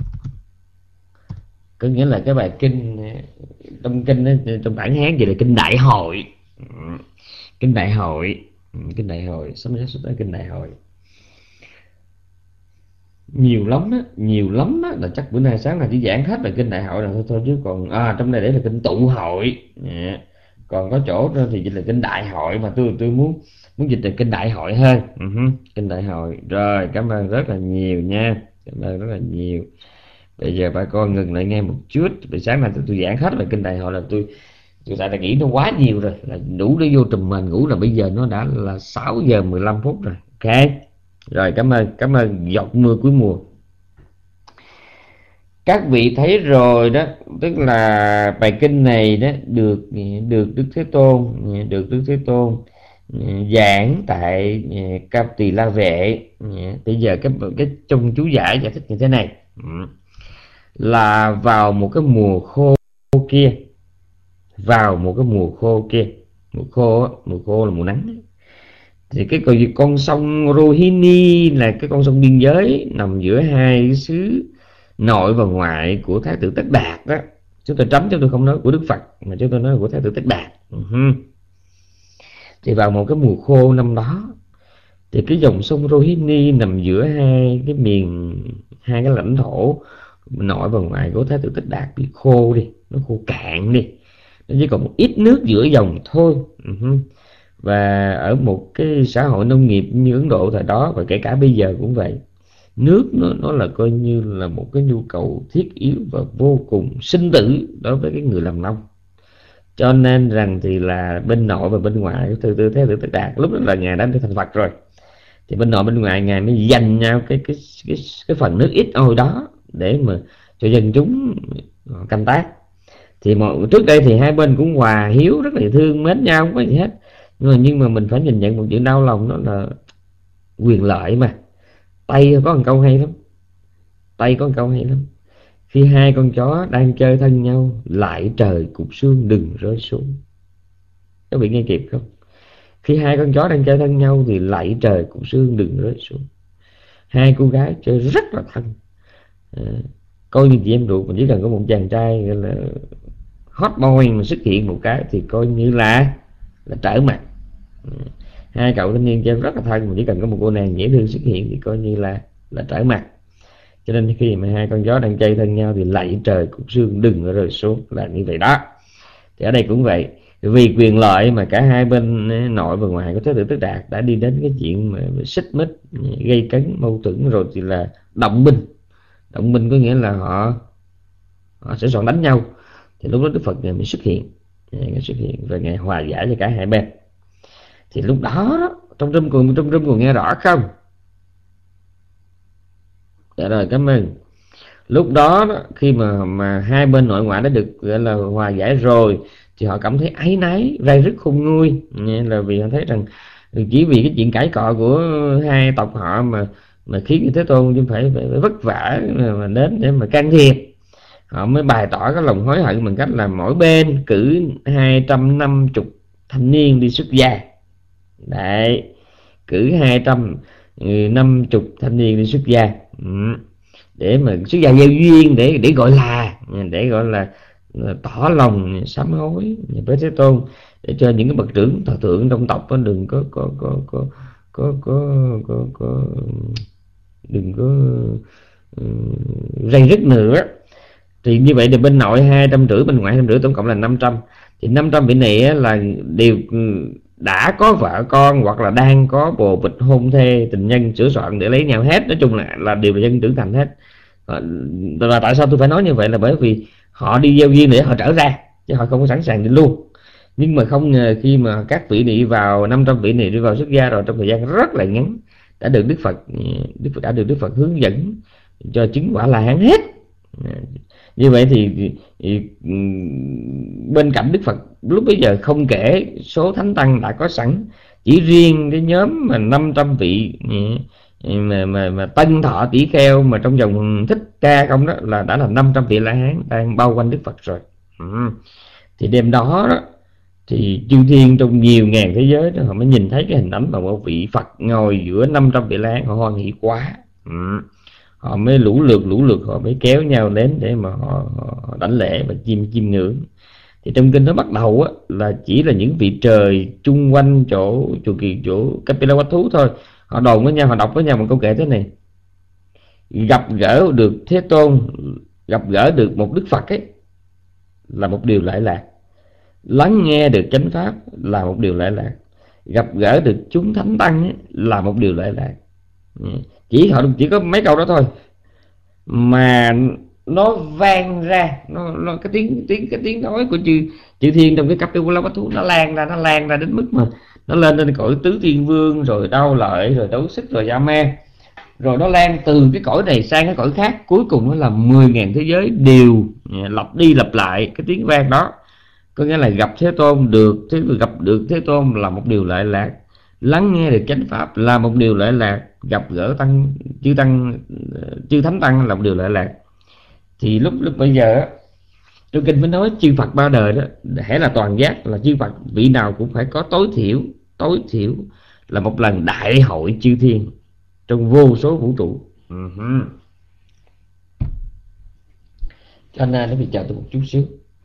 có nghĩa là cái bài kinh trong kinh ấy, trong bản Hán gì là kinh đại hội. Kinh đại hội. Samaya Sutta kinh đại hội. Nhiều lắm đó là chắc bữa nay sáng là chỉ giảng hết là kinh đại hội là thôi, chứ còn trong này để là kinh tụ hội. Còn có chỗ thì dịch là kinh đại hội, mà tôi muốn dịch là kinh đại hội hơn. Kinh đại hội. Rồi, cảm ơn rất là nhiều nha. Cảm ơn rất là nhiều. Bây giờ bà con ngừng lại nghe một chút. Vì sáng nay tôi giảng hết về kinh đại hội là tôi tại là nghĩ nó quá nhiều rồi, là đủ để vô trùm mền ngủ, là bây giờ nó đã là 6 giờ 15 phút rồi. Ok. Rồi, cảm ơn giọt mưa cuối mùa. Các vị thấy rồi đó, tức là bài kinh này đó được Đức Thế Tôn giảng tại Cam Tỳ La Vệ. Bây giờ cái trong chú giải giải thích như thế này, là vào một cái mùa khô kia, mùa khô là mùa nắng, thì cái con sông Rohini là cái con sông biên giới nằm giữa hai xứ nội và ngoại của Thái tử Tất Đạt đó. Chúng tôi không nói của Đức Phật mà chúng tôi nói của Thái tử Tất Đạt. Thì vào một cái mùa khô năm đó thì cái dòng sông Rohini nằm giữa hai cái lãnh thổ nội và ngoại của Thái tử Tất Đạt bị khô đi, nó khô cạn đi, nó chỉ còn một ít nước giữa dòng thôi. Và ở một cái xã hội nông nghiệp như Ấn Độ thời đó, và kể cả bây giờ cũng vậy, nước nó là coi như là một cái nhu cầu thiết yếu và vô cùng sinh tử đối với cái người làm nông. Cho nên rằng thì là bên nội và bên ngoại từ Thế Tử Tất Đạt lúc đó là ngài đã thành Phật rồi, thì bên nội bên ngoài ngài mới dành nhau cái phần nước ít ôi đó để mà cho dân chúng canh tác. Thì trước đây thì hai bên cũng hòa hiếu, rất là thương mến nhau, không có gì hết, nhưng mà mình phải nhìn nhận một chuyện đau lòng, đó là quyền lợi mà. Tây có một câu hay lắm, Tây có một câu hay lắm: khi hai con chó đang chơi thân nhau, lại trời cục xương đừng rơi xuống. Các vị nghe kịp không? Khi hai con chó đang chơi thân nhau thì lạy trời cục xương đừng rơi xuống. Hai cô gái chơi rất là thân, coi như chị em ruột, mình chỉ cần có một chàng trai gọi là hot boy mà xuất hiện một cái thì coi như là trở mặt. Hai cậu thanh niên chơi rất là thân, mình chỉ cần có một cô nàng dễ thương xuất hiện thì coi như là trở mặt. Cho nên khi mà hai con chó đang chơi thân nhau thì lạy trời cục xương đừng rơi xuống, là như vậy đó. Thì ở đây cũng vậy, vì quyền lợi mà cả hai bên nội và ngoại của Thế Tử Tất Đạt đã đi đến cái chuyện mà xích mích, gây cấn mâu thuẫn, rồi thì là động binh. Động binh có nghĩa là họ sẽ soạn đánh nhau. Thì lúc đó Đức Phật mới xuất hiện, và ngài hòa giải cho cả hai bên. Thì lúc đó, trong rung còn nghe rõ không? Dạ rồi, cảm ơn. Lúc đó, khi mà hai bên nội ngoại đã được gọi là hòa giải rồi thì họ cảm thấy áy náy, ray rứt khôn nguôi, là vì họ thấy rằng chỉ vì cái chuyện cãi cọ của hai tộc họ mà khiến Thế Tôn chứ phải vất vả mà đến để mà can thiệp. Họ mới bày tỏ cái lòng hối hận bằng cách là mỗi bên cử 250 thanh niên đi xuất gia. Đấy, cử 250 thanh niên đi xuất gia, để mà xuất gia gieo duyên, để gọi là tỏ lòng sám hối với Thế Tôn, để cho những cái bậc trưởng thọ thượng trong tộc đừng có đừng có rầy rứt nữa. Thì như vậy thì bên nội 250, bên ngoại 250, tổng cộng là 500. Thì 500 vị này là đều đã có vợ con hoặc là đang có bồ bịch hôn thê tình nhân sửa soạn để lấy nhau hết. Nói chung là đều là dân trưởng thành hết. Và tại sao tôi phải nói như vậy là bởi vì họ đi gieo duyên để họ trở ra, chứ họ không có sẵn sàng đi luôn. Nhưng mà không ngờ khi mà các vị này vào 500 vị này đi vào xuất gia rồi, trong thời gian rất là ngắn đã được Đức Phật hướng dẫn cho chứng quả La Hán hết. Như vậy thì bên cạnh Đức Phật lúc bấy giờ không kể số thánh tăng đã có sẵn, chỉ riêng cái nhóm mà 500 vị mà tân thọ tỷ kheo mà trong dòng Thích Ca không đó, là đã là 500 vị La Hán đang bao quanh Đức Phật rồi. Thì đêm đó thì chư thiên trong nhiều ngàn thế giới đó, họ mới nhìn thấy cái hình ảnh mà một vị Phật ngồi giữa 500 vị La Hán, họ hoan hỷ quá. Họ mới lũ lượt họ mới kéo nhau đến để mà họ đảnh lễ và chiêm ngưỡng. Thì trong kinh nó bắt đầu là chỉ là những vị trời chung quanh chỗ Kapilavatthu thôi. Họ đồn với nhau, họ đọc với nhau một câu kệ thế này: gặp gỡ được Thế Tôn, gặp gỡ được một Đức Phật ấy là một điều lợi lạc, lắng nghe được chánh pháp là một điều lợi lạc, gặp gỡ được chúng thánh tăng ấy là một điều lợi lạc. Họ chỉ có mấy câu đó thôi mà nó vang ra, nó cái tiếng nói của chư thiên trong cái Kapilavatthu nó lan ra đến mức mà nó lên cõi tứ thiên vương, rồi đau lợi, rồi đấu xích, rồi gia ma, rồi nó lan từ cái cõi này sang cái cõi khác. Cuối cùng nó là 10.000 thế giới đều lặp đi lặp lại cái tiếng vang đó. Có nghĩa là gặp Thế Tôn gặp được Thế Tôn là một điều lợi lạc, lắng nghe được chánh pháp là một điều lợi lạc, gặp gỡ chư thánh tăng là một điều lợi lạc. Thì lúc bây giờ trong kinh mới nói chư Phật ba đời đó, hễ là toàn giác là chư Phật vị nào cũng phải có tối thiểu là một lần đại hội chư thiên trong vô số vũ trụ. Cho nên nó bị chờ tôi một chút xíu.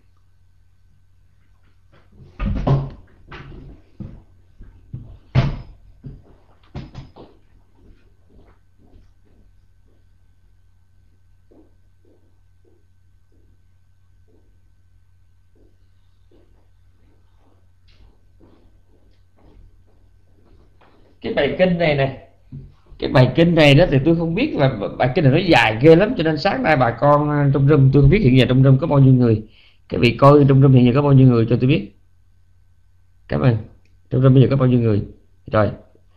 Cái bài kinh này đó thì tôi không biết, là bài kinh này nó dài ghê lắm, cho nên sáng nay bà con trong room, tôi không biết hiện giờ trong room có bao nhiêu người, Cái vị coi trong room hiện giờ có bao nhiêu người cho tôi biết. Cảm ơn. Trong room bây giờ có bao nhiêu người? Rồi.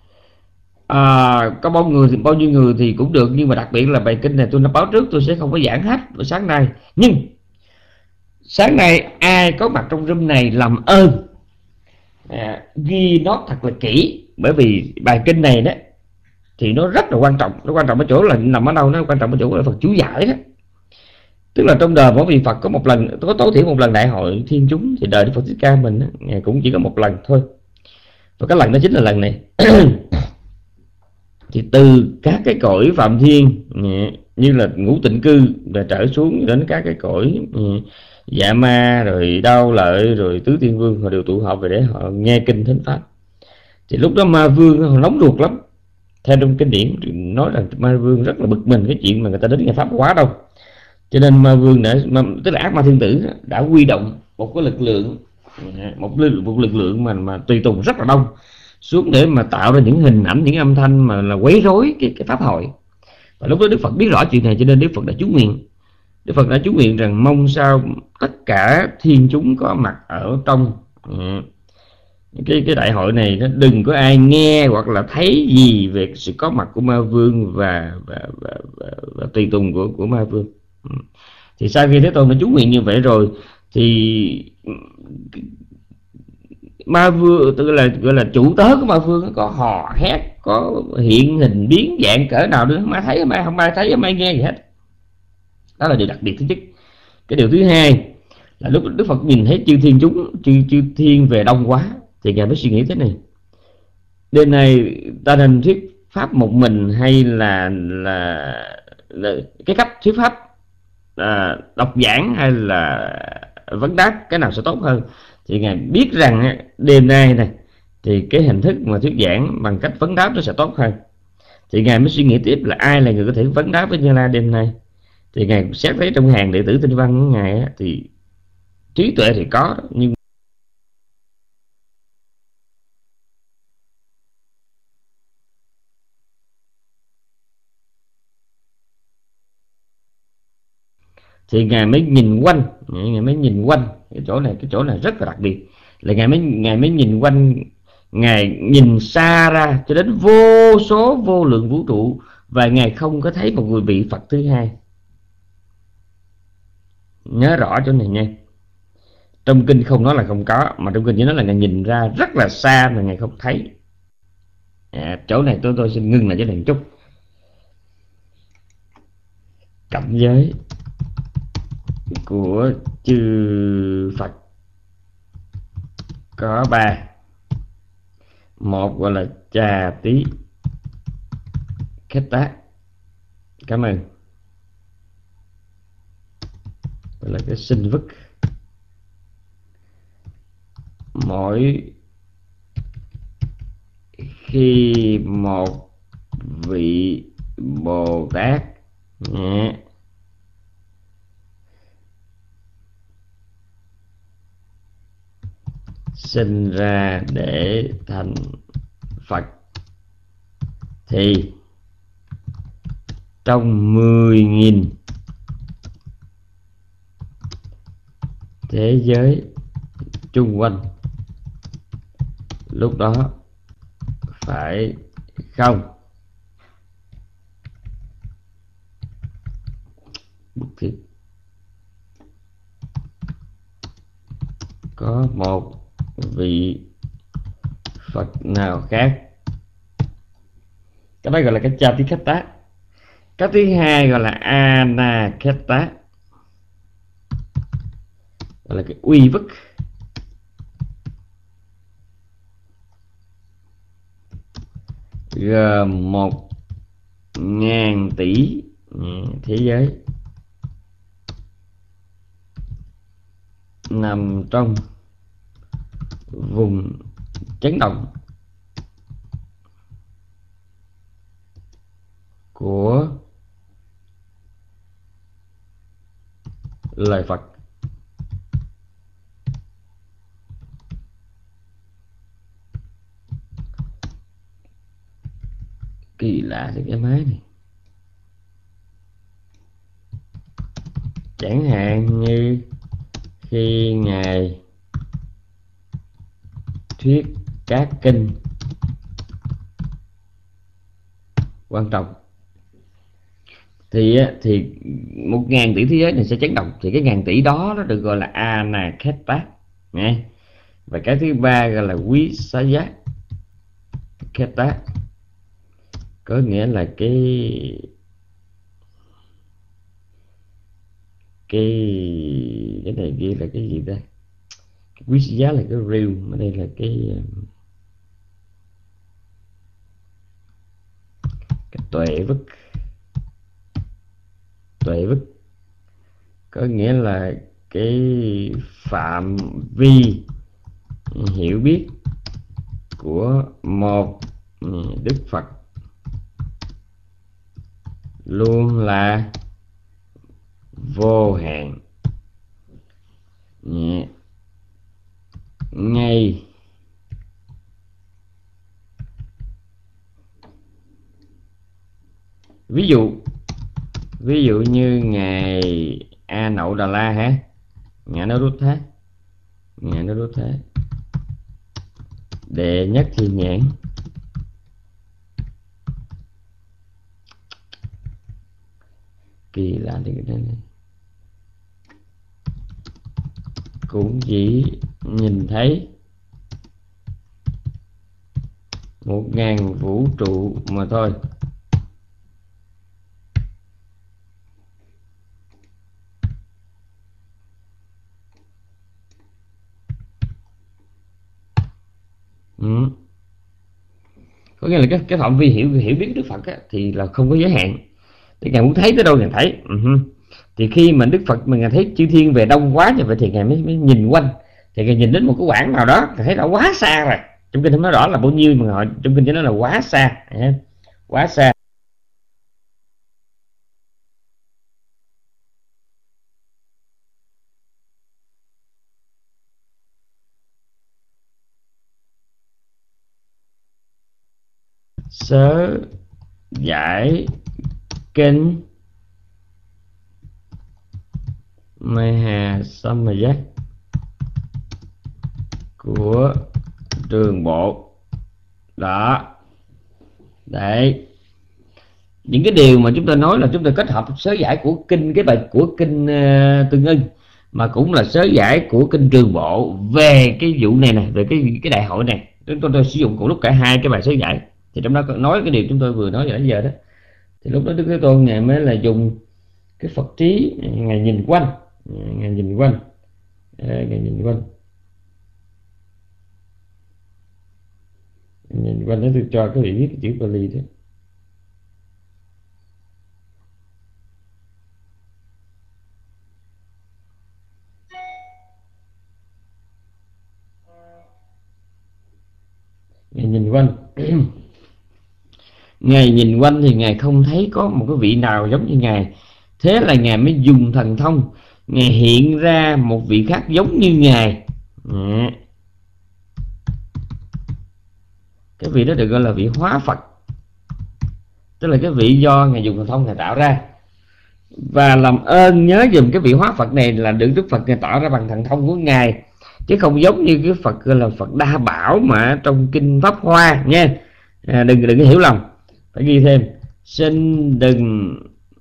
Có bao nhiêu người thì cũng được, nhưng mà đặc biệt là bài kinh này tôi đã báo trước tôi sẽ không có giảng hết vào sáng nay. Nhưng sáng nay ai có mặt trong room này làm ơn ghi nó thật là kỹ, bởi vì bài kinh này đó thì nó rất là quan trọng. Nó quan trọng ở chỗ là nằm ở đâu? Nó quan trọng ở chỗ là Phật chú giải đó. Tức là trong đời mỗi vị Phật có một lần, có tối thiểu một lần đại hội thiên chúng, thì đời Đức Phật Thích Ca mình đó, ngày cũng chỉ có một lần thôi, và cái lần đó chính là lần này. Thì từ các cái cõi phạm thiên như là ngũ tịnh cư và trở xuống đến các cái cõi dạ ma rồi đau lợi rồi tứ thiên vương, họ đều tụ họp về để họ nghe kinh thánh pháp. Thì lúc đó ma vương họ nóng ruột lắm. Theo trong kinh điển nói là ma vương rất là bực mình cái chuyện mà người ta đến nghe pháp quá đâu, cho nên ma vương đã, tức là ác ma thiên tử đã huy động một cái lực lượng, một lực lượng mà tùy tùng rất là đông xuống để mà tạo ra những hình ảnh, những âm thanh mà là quấy rối cái pháp hội. Và lúc đó Đức Phật biết rõ chuyện này, cho nên Đức Phật đã chú nguyện. Đức Phật đã chú nguyện rằng mong sao tất cả thiên chúng có mặt ở trong cái đại hội này, nó đừng có ai nghe hoặc là thấy gì về sự có mặt của ma vương và tùy tùng của ma vương. Thì sau khi Thế Tôn đã chú nguyện như vậy rồi thì ma vương, tức là gọi là chủ tớ của ma vương, có hò hét, có hiện hình biến dạng cỡ nào nữa không ai thấy, không ai thấy, không ai nghe gì hết. Đó là điều đặc biệt thứ nhất. Cái điều thứ hai là lúc Đức Phật nhìn thấy chư thiên chúng, chư thiên về đông quá, thì ngài mới suy nghĩ thế này: đêm nay ta nên thuyết pháp một mình, hay là cái cách thuyết pháp đọc giảng hay là vấn đáp, cái nào sẽ tốt hơn? Thì ngài biết rằng đêm nay này thì cái hình thức mà thuyết giảng bằng cách vấn đáp nó sẽ tốt hơn. Thì ngài mới suy nghĩ tiếp là ai là người có thể vấn đáp với Như Lai đêm nay. Thì ngài xét thấy trong hàng đệ tử tinh văn của ngài thì trí tuệ thì có, nhưng thì ngài mới nhìn quanh. Cái chỗ này rất là đặc biệt, là ngài mới nhìn quanh, ngài nhìn xa ra cho đến vô số vô lượng vũ trụ, và ngài không có thấy một người vị Phật thứ hai. Nhớ rõ chỗ này nha. Trong kinh không nói là không có, mà trong kinh chỉ nói là ngài nhìn ra rất là xa mà ngài không thấy. Chỗ này tôi xin ngưng lại chỗ này một chút. Cảnh giới của chư Phật có ba. Một gọi là Trà Tí Khết Tác, cảm ơn, gọi là cái sinh vức. Mỗi khi một vị Bồ Tát sinh ra để thành Phật, thì trong 10.000 thế giới chung quanh lúc đó phải không bức thiết có một vị Phật nào khác. Cái đó gọi là cái Cha Tí Khết Tác. Cái thứ hai gọi là Ana Khết Tác, gọi là cái uy vức. Gồm 1.000 tỷ thế giới nằm trong vùng chấn động của lời Phật. Kỳ lạ thì cái máy này. Chẳng hạn như khi Ngài thuyết các kinh quan trọng thì 1.000 tỷ thế giới này sẽ chấn động. Thì cái ngàn tỷ đó nó được gọi là Anakheta nghe. Và cái thứ ba gọi là Visaya Kheta, có nghĩa là cái này ghi là cái gì đây? Cái quý giá là cái real, ở đây là cái tuệ vức, có nghĩa là cái phạm vi hiểu biết của một Đức Phật luôn là vô hạn. Ngay ví dụ như ngài A Nậu Đà La hả, ngài nói rút thế đệ nhất thiên nhãn kỳ lạ đi cái này, cũng chỉ nhìn thấy 1.000 vũ trụ mà thôi. Có nghĩa là cái phạm vi hiểu biết Đức Phật á, thì là không có giới hạn. Thì ngài muốn thấy tới đâu ngài thấy. Thì khi mà Đức Phật mình thấy chư thiên về đông quá như vậy thì ngài mới nhìn quanh, thì ngài nhìn đến một cái quãng nào đó ngài thấy đã quá xa rồi. Trong kinh không nói rõ là bao nhiêu mà họ trong kinh chỉ nói là quá xa, quá xa. Sớ giải kinh Mahasamaya của Trường Bộ đó. Đấy, những cái điều mà chúng ta nói là chúng ta kết hợp sớ giải của kinh, cái bài của kinh Tương Ưng, mà cũng là sớ giải của kinh Trường Bộ về cái vụ này nè, về cái đại hội này. Chúng tôi sử dụng cùng lúc cả hai cái bài sớ giải. Thì trong đó nói cái điều chúng tôi vừa nói nãy giờ đó. Thì lúc đó Đức Thế Tôn ngài mới là dùng cái Phật trí, ngài nhìn quanh đó. Tôi cho cái vị viết cái chữ Pali đó. Ngài nhìn quanh ngài nhìn quanh thì ngài không thấy có một cái vị nào giống như ngài. Thế là ngài mới dùng thần thông, ngài hiện ra một vị khác giống như ngài. Cái vị đó được gọi là vị hóa Phật, tức là cái vị do ngài dùng thần thông ngài tạo ra. Và làm ơn nhớ dùm cái vị hóa Phật này là được Đức Phật ngài tạo ra bằng thần thông của ngài, chứ không giống như cái Phật gọi là Phật Đa Bảo mà trong kinh Pháp Hoa nha. Đừng có hiểu lầm, phải ghi thêm xin đừng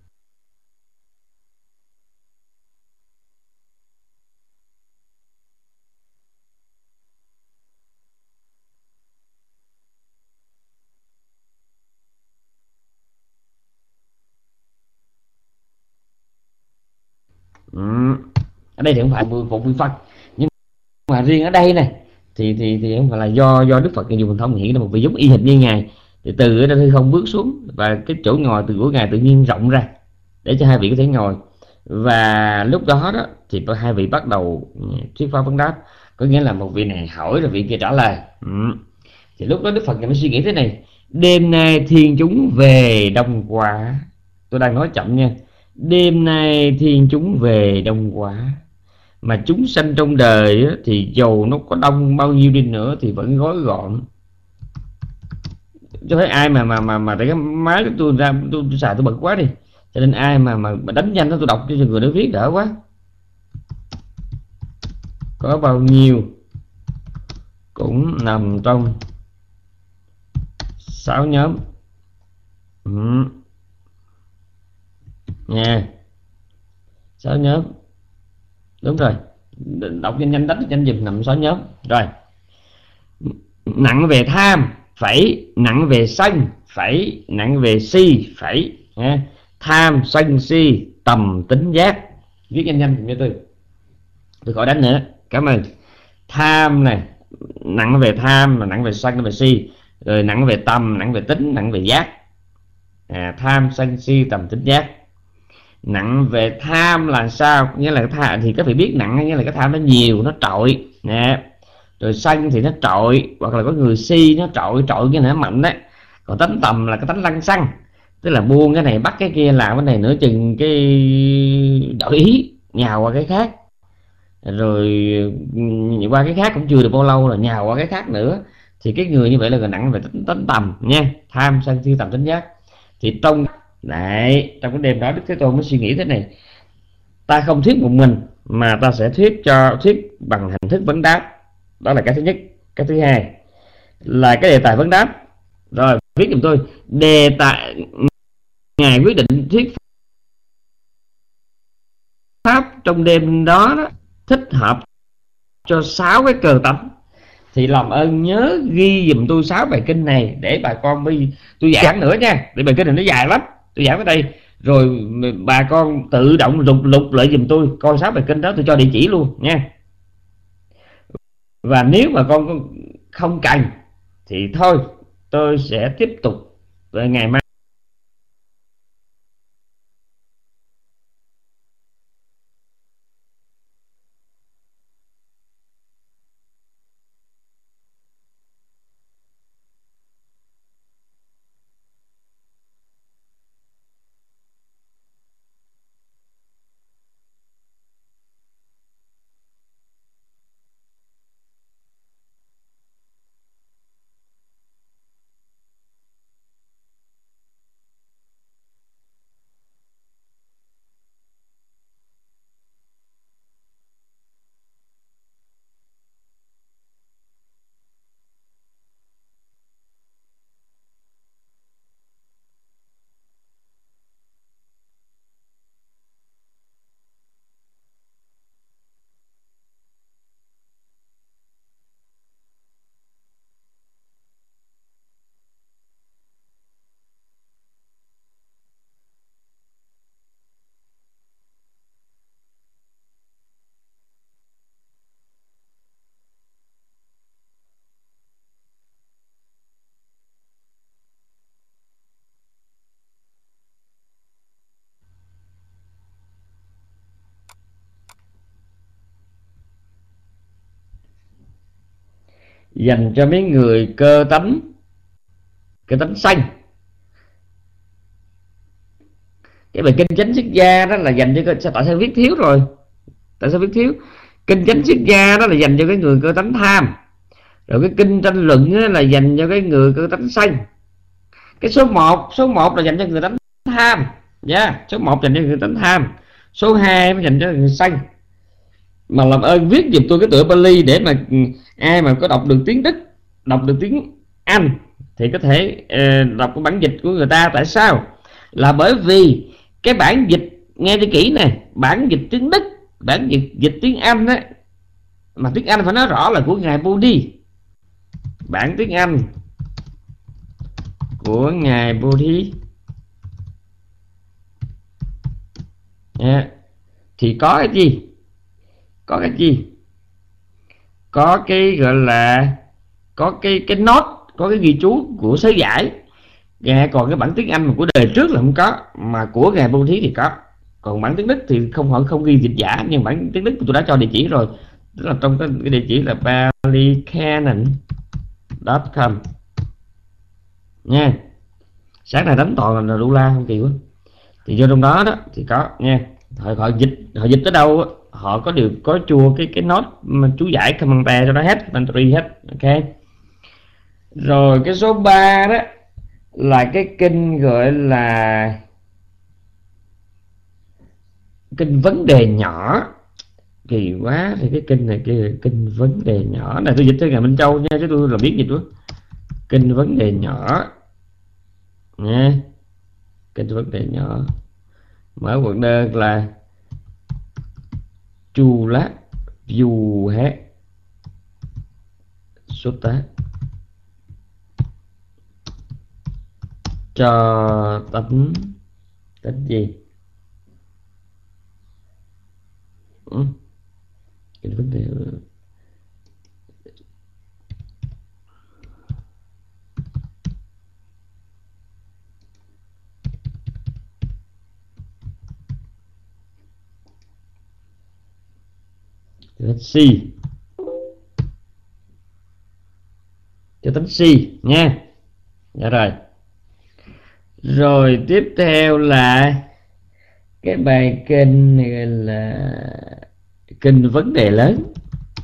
ở đây thì không phải một vị Phật, nhưng mà riêng ở đây này thì không phải là do Đức Phật dùng thần thông hiện ra một vị giống y hệt như ngài. Thì từ ở đây hư không bước xuống và cái chỗ ngồi từ của ngài tự nhiên rộng ra để cho hai vị có thể ngồi. Và lúc đó thì hai vị bắt đầu thuyết pháp vấn đáp, có nghĩa là một vị này hỏi rồi vị kia trả lời. Thì lúc đó Đức Phật mới suy nghĩ thế này: đêm nay thiên chúng về đông quá. Tôi đang nói chậm nha. Đêm nay thiên chúng về đông quá, mà chúng sanh trong đời thì dầu nó có đông bao nhiêu đi nữa thì vẫn gói gọn. Cho thấy ai mà cái máy của tôi ra tôi xài tôi bật quá đi, cho nên ai mà đánh nhanh đó tôi đọc cho người đó viết đỡ quá. có bao nhiêu cũng nằm trong 6 nhóm. Nha, 6 nhóm, đúng rồi, đọc nhanh nhanh, đánh nhanh dùm, nằm 6 nhóm. Rồi, nặng về tham phẩy, nặng về sân phẩy, nặng về si phẩy. Tham sân si tầm tính giác. Viết nhanh nhanh cho tôi khỏi đánh nữa, cảm ơn. Tham này, nặng về tham, nặng về sân, nặng về si, rồi nặng về tâm, nặng về tính, nặng về giác. Tham sân si tầm tính giác. Nặng về tham là sao? Nghĩa là tham thì các vị biết nặng nghĩa là cái tham nó nhiều, nó trội nè. Rồi sân thì nó trội, hoặc là có người si nó trội, cái này nó mạnh đấy. Còn tánh tầm là cái tánh lăng xăng, tức là buông cái này bắt cái kia, làm cái này nửa chừng cái đổi ý, nhào qua cái khác, rồi qua cái khác cũng chưa được bao lâu là nhào qua cái khác nữa. Thì cái người như vậy là người nặng về tánh tầm nha. Tham sân si tầm tính giác. Thì trong đấy, trong cái đêm đó Đức Thế Tôn mới suy nghĩ thế này: ta không thuyết một mình, mà ta sẽ thuyết bằng hình thức vấn đáp. Đó là cái thứ nhất. Cái thứ hai là cái đề tài vấn đáp. Rồi viết giùm tôi đề tài. Ngài quyết định thuyết pháp trong đêm đó, thích hợp cho 6 cái cờ tánh. Thì làm ơn nhớ ghi giùm tôi 6 bài kinh này để bà con tôi giảng nữa nha, để bài kinh này nó dài lắm, tôi giảng ở đây rồi bà con tự động lục lại giùm tôi coi 6 bài kinh đó, tôi cho địa chỉ luôn nha. Và nếu mà con không cần thì thôi, tôi sẽ tiếp tục ngày mai. Dành cho mấy người cơ tánh, cái tánh xanh. Cái bài kinh chánh xuất gia đó là dành cho, tại sao viết thiếu rồi, tại sao viết thiếu? Kinh chánh xuất gia đó là dành cho cái người cơ tánh tham. Rồi cái kinh tranh luận là dành cho cái người cơ tánh xanh. Cái số 1 là dành cho người tánh tham, số 1 dành cho người tánh tham, số 2 mới dành cho người xanh. Mà làm ơn viết giùm tôi cái tựa Pali để mà ai mà có đọc được tiếng Đức, đọc được tiếng Anh thì có thể đọc cái bản dịch của người ta. Tại sao? Là bởi vì cái bản dịch, nghe cho kỹ nè, bản dịch tiếng Đức, bản dịch tiếng Anh á, mà tiếng Anh phải nói rõ là của ngài Bodhi. Bản tiếng Anh của ngài Bodhi thì có cái gì? Có cái gì? Có cái gọi là có cái nốt, có cái ghi chú của sớ giải. Còn cái bản tiếng Anh mà của đời trước là không có, mà của ngài Bodhi thì có. Còn bản tiếng Đức thì không ghi dịch giả, nhưng bản tiếng Đức tôi đã cho địa chỉ rồi, tức là trong cái địa chỉ là palicanon.com nha. Sáng nay đánh toàn là đô la không kỳ quá. Thì vô trong đó thì có nha. Họ dịch tới đâu họ có chua cái nốt chú giải commentary cho nó hết, commentary hết. Ok. Rồi cái số 3 đó là cái kinh gọi là kinh vấn đề nhỏ. kỳ quá. Thì cái kinh này kia kinh vấn đề nhỏ này, tôi dịch cho Ngài Minh Châu nha, chứ tôi là biết dịch luôn. Kinh vấn đề nhỏ nha, kinh vấn đề nhỏ. Mở quận đơn là chu lát du hé xuất tá cho tính tính gì. Cái vấn đề si cho tính si nha. Dạ rồi. Rồi tiếp theo là cái bài kinh này gọi là kinh vấn đề lớn.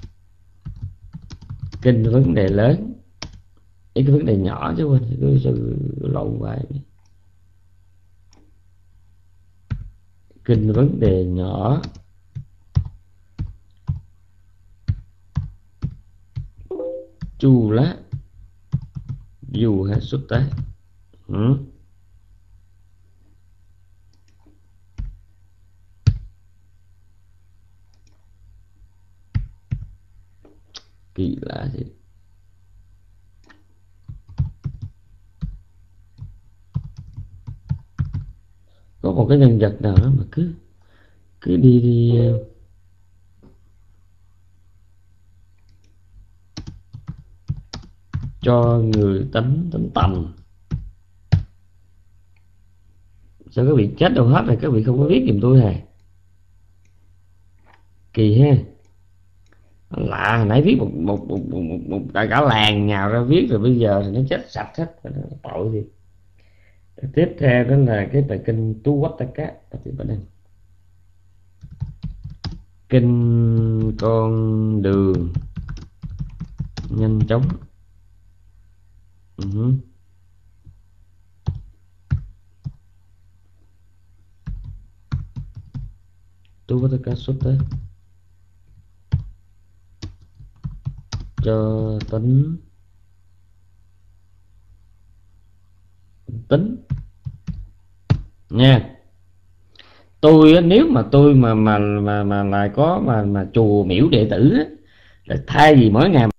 Kinh vấn đề lớn, cái vấn đề nhỏ chứ quên, cứ lộn bài. Kinh vấn đề nhỏ, chu lá du hay xuất tế. Kỳ lạ gì. Có một cái nhân vật nào đó mà cứ đi cho người tính tầm. Sao các vị chết đâu hết rồi, các vị không có viết giùm tôi hả? Kỳ ha. Lạ, hồi nãy viết một cả làng nhào ra viết, rồi bây giờ thì nó chết sạch hết, tội gì. Tiếp theo đó là cái bài kinh Tu Quách Tất Cá. Kinh con đường nhanh chóng. Tu Quách Tất Cá xuất tới cho tính nha. Tôi nếu mà tôi mà lại có mà chùa miễu đệ tử á, là thay vì mỗi ngày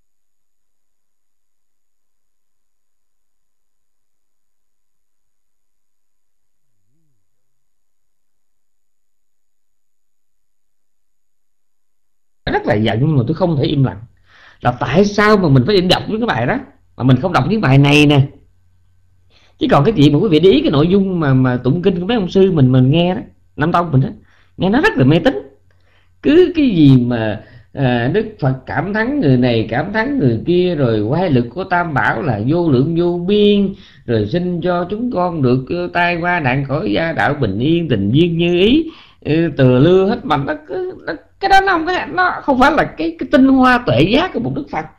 rất là giận, nhưng mà tôi không thể im lặng. Là tại sao mà mình phải đi đọc những cái bài đó mà mình không đọc những bài này nè. Chứ còn cái chuyện mà quý vị để ý cái nội dung mà tụng kinh của mấy ông sư mình nghe đó, Nam Tông mình đó, nghe nó rất là mê tín. Cứ cái gì mà Đức Phật cảm thắng người này, cảm thắng người kia, rồi quay lực của Tam Bảo là vô lượng vô biên, rồi xin cho chúng con được tai qua nạn khỏi, gia đạo bình yên, tình duyên như ý, từ lưa hết mạnh. Cái đó nó không phải là cái tinh hoa tuệ giác của một Đức Phật.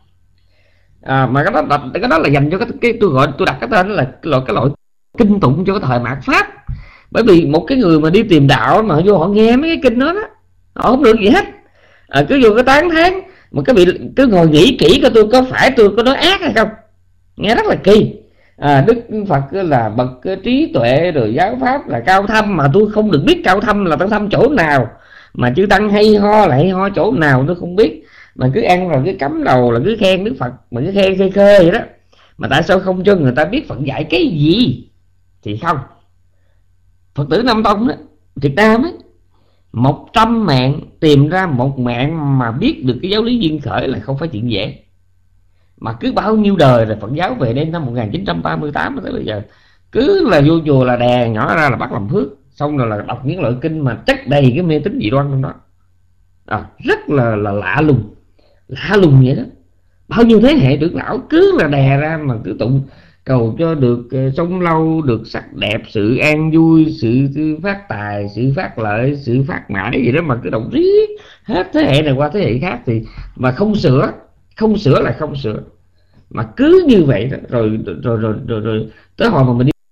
Mà cái đó là dành cho cái tôi đặt cái tên đó là cái loại kinh tụng cho cái thời mạt Pháp. Bởi vì một cái người mà đi tìm đạo mà vô họ nghe mấy cái kinh đó họ không được gì hết. Cứ vô cái tán thán mà các vị cứ ngồi nghĩ kỹ coi tôi có nói ác hay không, nghe rất là kỳ. Đức Phật là bậc trí tuệ, rồi giáo pháp là cao thâm, mà tôi không được biết cao thâm là cao thâm chỗ nào, mà chư tăng hay ho là hay ho chỗ nào tôi không biết, mà cứ ăn rồi cứ cắm đầu là cứ khen Đức Phật, mà cứ khen khê khê vậy đó. Mà tại sao không cho người ta biết Phật dạy cái gì? Thì không. Phật tử Nam Tông đó, Việt Nam ấy, 100 mạng tìm ra một mạng mà biết được cái giáo lý duyên khởi là không phải chuyện dễ. Mà cứ bao nhiêu đời rồi Phật giáo về đến năm 1988 tới bây giờ, cứ là vô chùa là đè nhỏ ra là bắt làm phước, xong rồi là đọc những loại kinh mà chất đầy cái mê tín dị đoan trong đó. Rất là lạ lùng vậy đó. Bao nhiêu thế hệ trưởng lão cứ là đè ra mà cứ tụng cầu cho được sống lâu, được sắc đẹp, sự an vui, sự phát tài, sự phát lợi, sự phát mãi gì đó, mà cứ đọc riết hết thế hệ này qua thế hệ khác thì mà không sửa là không sửa, mà cứ như vậy đó. Rồi tới hồi mà mình đi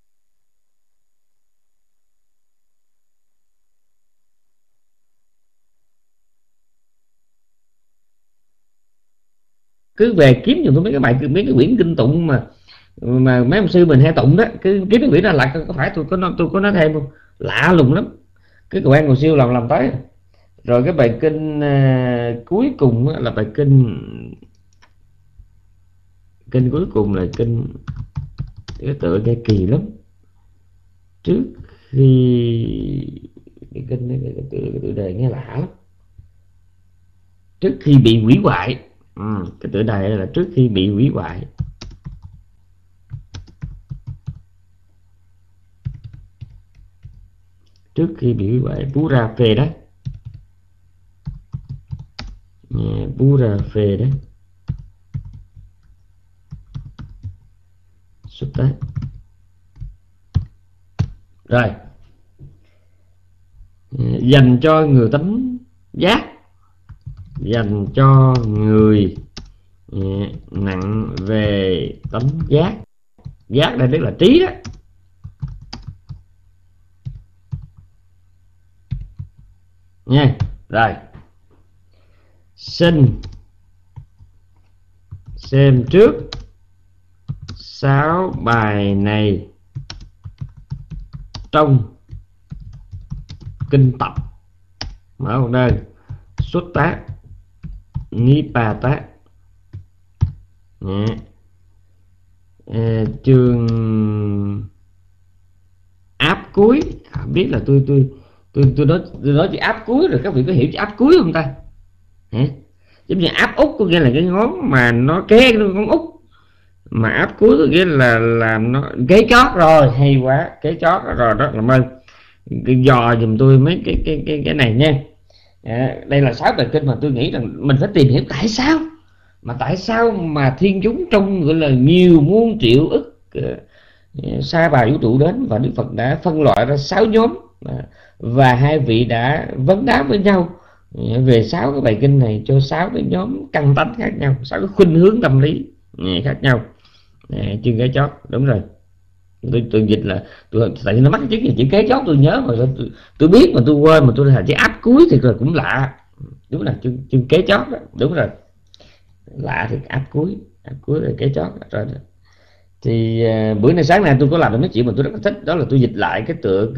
cứ về kiếm giùm tôi mấy cái bài, mấy cái quyển kinh tụng mà mấy ông sư mình hay tụng đó, cứ kiếm cái quyển đó lại có phải tôi có nói thêm không, lạ lùng lắm, cái cầu an cầu siêu làm tới. Rồi cái bài kinh cuối cùng là bài kinh cuối cùng là kinh, cái tựa nghe kỳ lắm. Trước khi cái kinh này, cái tựa đề nghe lạ lắm. Trước khi bị hủy hoại. Cái tựa đề là trước khi bị hủy hoại. Trước khi bị hủy hoại, Pura phê đó. Pura phê đó. Xuất tác. Rồi, dành cho người tánh giác, dành cho người nặng về tánh giác. Giác đây tức là trí đó. Nha. Rồi, xin xem trước 6 bài này trong kinh tập. Mở một đơn, xuất tác, Nipata, chương áp cuối. Biết là tôi nói chữ áp cuối rồi, các vị có hiểu chữ áp cuối không ta? Giống như áp út có nghĩa là cái ngón mà nó kế cái ngón út, mà áp cuối có nghĩa là làm nó kế chót rồi. Hay quá, kế chót rồi đó, làm ơn dò giùm tôi mấy cái này nha. Đây là 6 bài kinh mà tôi nghĩ rằng mình phải tìm hiểu tại sao mà thiên chúng trong gọi là nhiều muôn triệu ức sa bà vũ trụ đến, và Đức Phật đã phân loại ra 6 nhóm, và hai vị đã vấn đáp với nhau về 6 cái bài kinh này cho 6 cái nhóm căn tánh khác nhau, 6 cái khuynh hướng tâm lý khác nhau. Chương kế chót, đúng rồi. Tôi dịch là tại vì nó mắc cái chữ kế chót tôi nhớ mà tôi biết mà tôi quên, mà tôi là chữ áp cuối thì rồi cũng lạ. Đúng là chương kế chót đó, đúng rồi. Lạ thì áp cuối là kế chót rồi. Thì bữa nay sáng nay tôi có làm được mấy chuyện mà tôi rất là thích, đó là tôi dịch lại cái tựa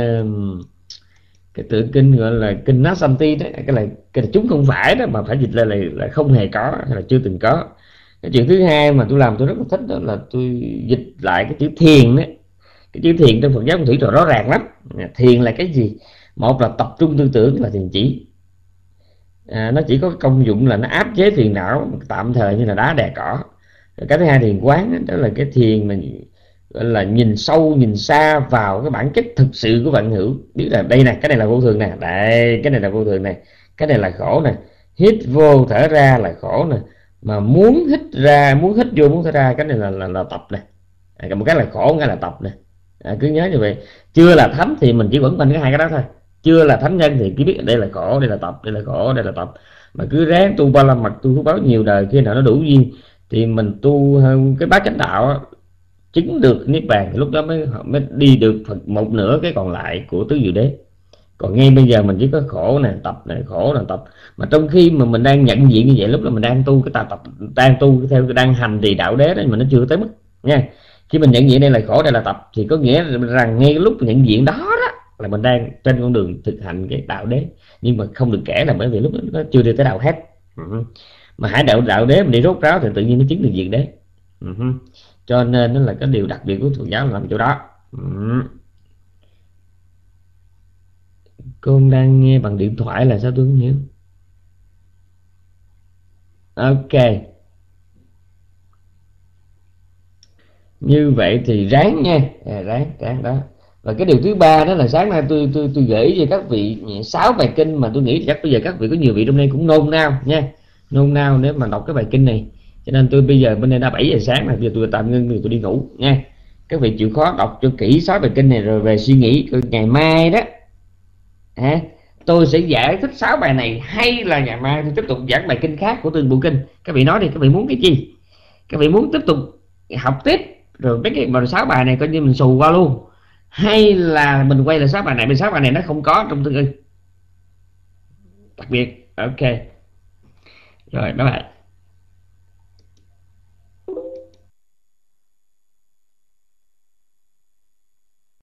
kinh gọi là kinh Nasanti đó, cái là chúng không phải đó, mà phải dịch là không hề có hay là chưa từng có. Cái chuyện thứ hai mà tôi làm tôi rất là thích, đó là tôi dịch lại cái chữ thiền đó. Cái chữ thiền trong Phật giáo Phong thủy rõ ràng lắm. Thiền là cái gì? Một là tập trung tư tưởng là thiền chỉ. Nó chỉ có công dụng là nó áp chế phiền não tạm thời như là đá đè cỏ. Cái thứ hai thiền quán đó là cái thiền mà gọi là nhìn sâu nhìn xa vào cái bản chất thực sự của vạn hữu. Biết là đây nè, cái này là vô thường nè, đây cái này là vô thường này, cái này là khổ nè, hít vô thở ra là khổ nè, mà muốn hít ra, muốn hít vô, muốn thở ra, cái này là tập nè. Một cái là khổ, một cái là tập nè. Cứ nhớ như vậy. Chưa là thánh thì mình chỉ quẩn quanh cái hai cái đó thôi. Chưa là thánh nhân thì chỉ biết đây là khổ, đây là tập, đây là khổ, đây là tập. Mà cứ ráng tu ba la mật, tu phước báo nhiều đời, khi nào nó đủ duyên thì mình tu cái bát chánh đạo, chứng được niết bàn, lúc đó mới đi được một nửa cái còn lại của tứ diệu đế. Còn ngay bây giờ mình chỉ có khổ nè, tập này, khổ nè, tập. Mà trong khi mà mình đang nhận diện như vậy, lúc đó mình đang tu cái tập, đang tu theo, đang hành trì đạo đế đó, mà nó chưa tới mức nha. Khi mình nhận diện đây là khổ, đây là tập, thì có nghĩa rằng ngay lúc nhận diện đó là mình đang trên con đường thực hành cái đạo đế. Nhưng mà không được kể là bởi vì lúc đó nó chưa đi tới đạo hết. Mà hãy đạo đế mình đi rốt ráo thì tự nhiên nó chứng được diệt đế. Cho nên nó là cái điều đặc biệt của Phật giáo là nằm chỗ đó. Con đang nghe bằng điện thoại là sao tôi không hiểu. Ok, như vậy thì ráng nha, ráng đó. Và cái điều thứ ba đó là sáng nay tôi gửi cho các vị 6 bài kinh mà tôi nghĩ chắc bây giờ các vị có nhiều vị trong đây cũng nôn nao nha, nôn nao nếu mà đọc cái bài kinh này. Cho nên tôi bây giờ bên đây đã 7 giờ sáng rồi, bây giờ tôi tạm ngưng vì tôi đi ngủ nha. Các vị chịu khó đọc cho kỹ 6 bài kinh này rồi về suy nghĩ. Ngày mai đó tôi sẽ giải thích 6 bài này, hay là ngày mai tôi tiếp tục giảng bài kinh khác của từng bộ kinh. Các vị nói đi, các vị muốn cái gì? Các vị muốn tiếp tục học tiếp rồi mấy cái 6 bài này coi như mình xù qua luôn, hay là mình quay lại 6 bài này? Bên 6 bài này nó không có trong tương ưng đặc biệt. Ok rồi, bye bye.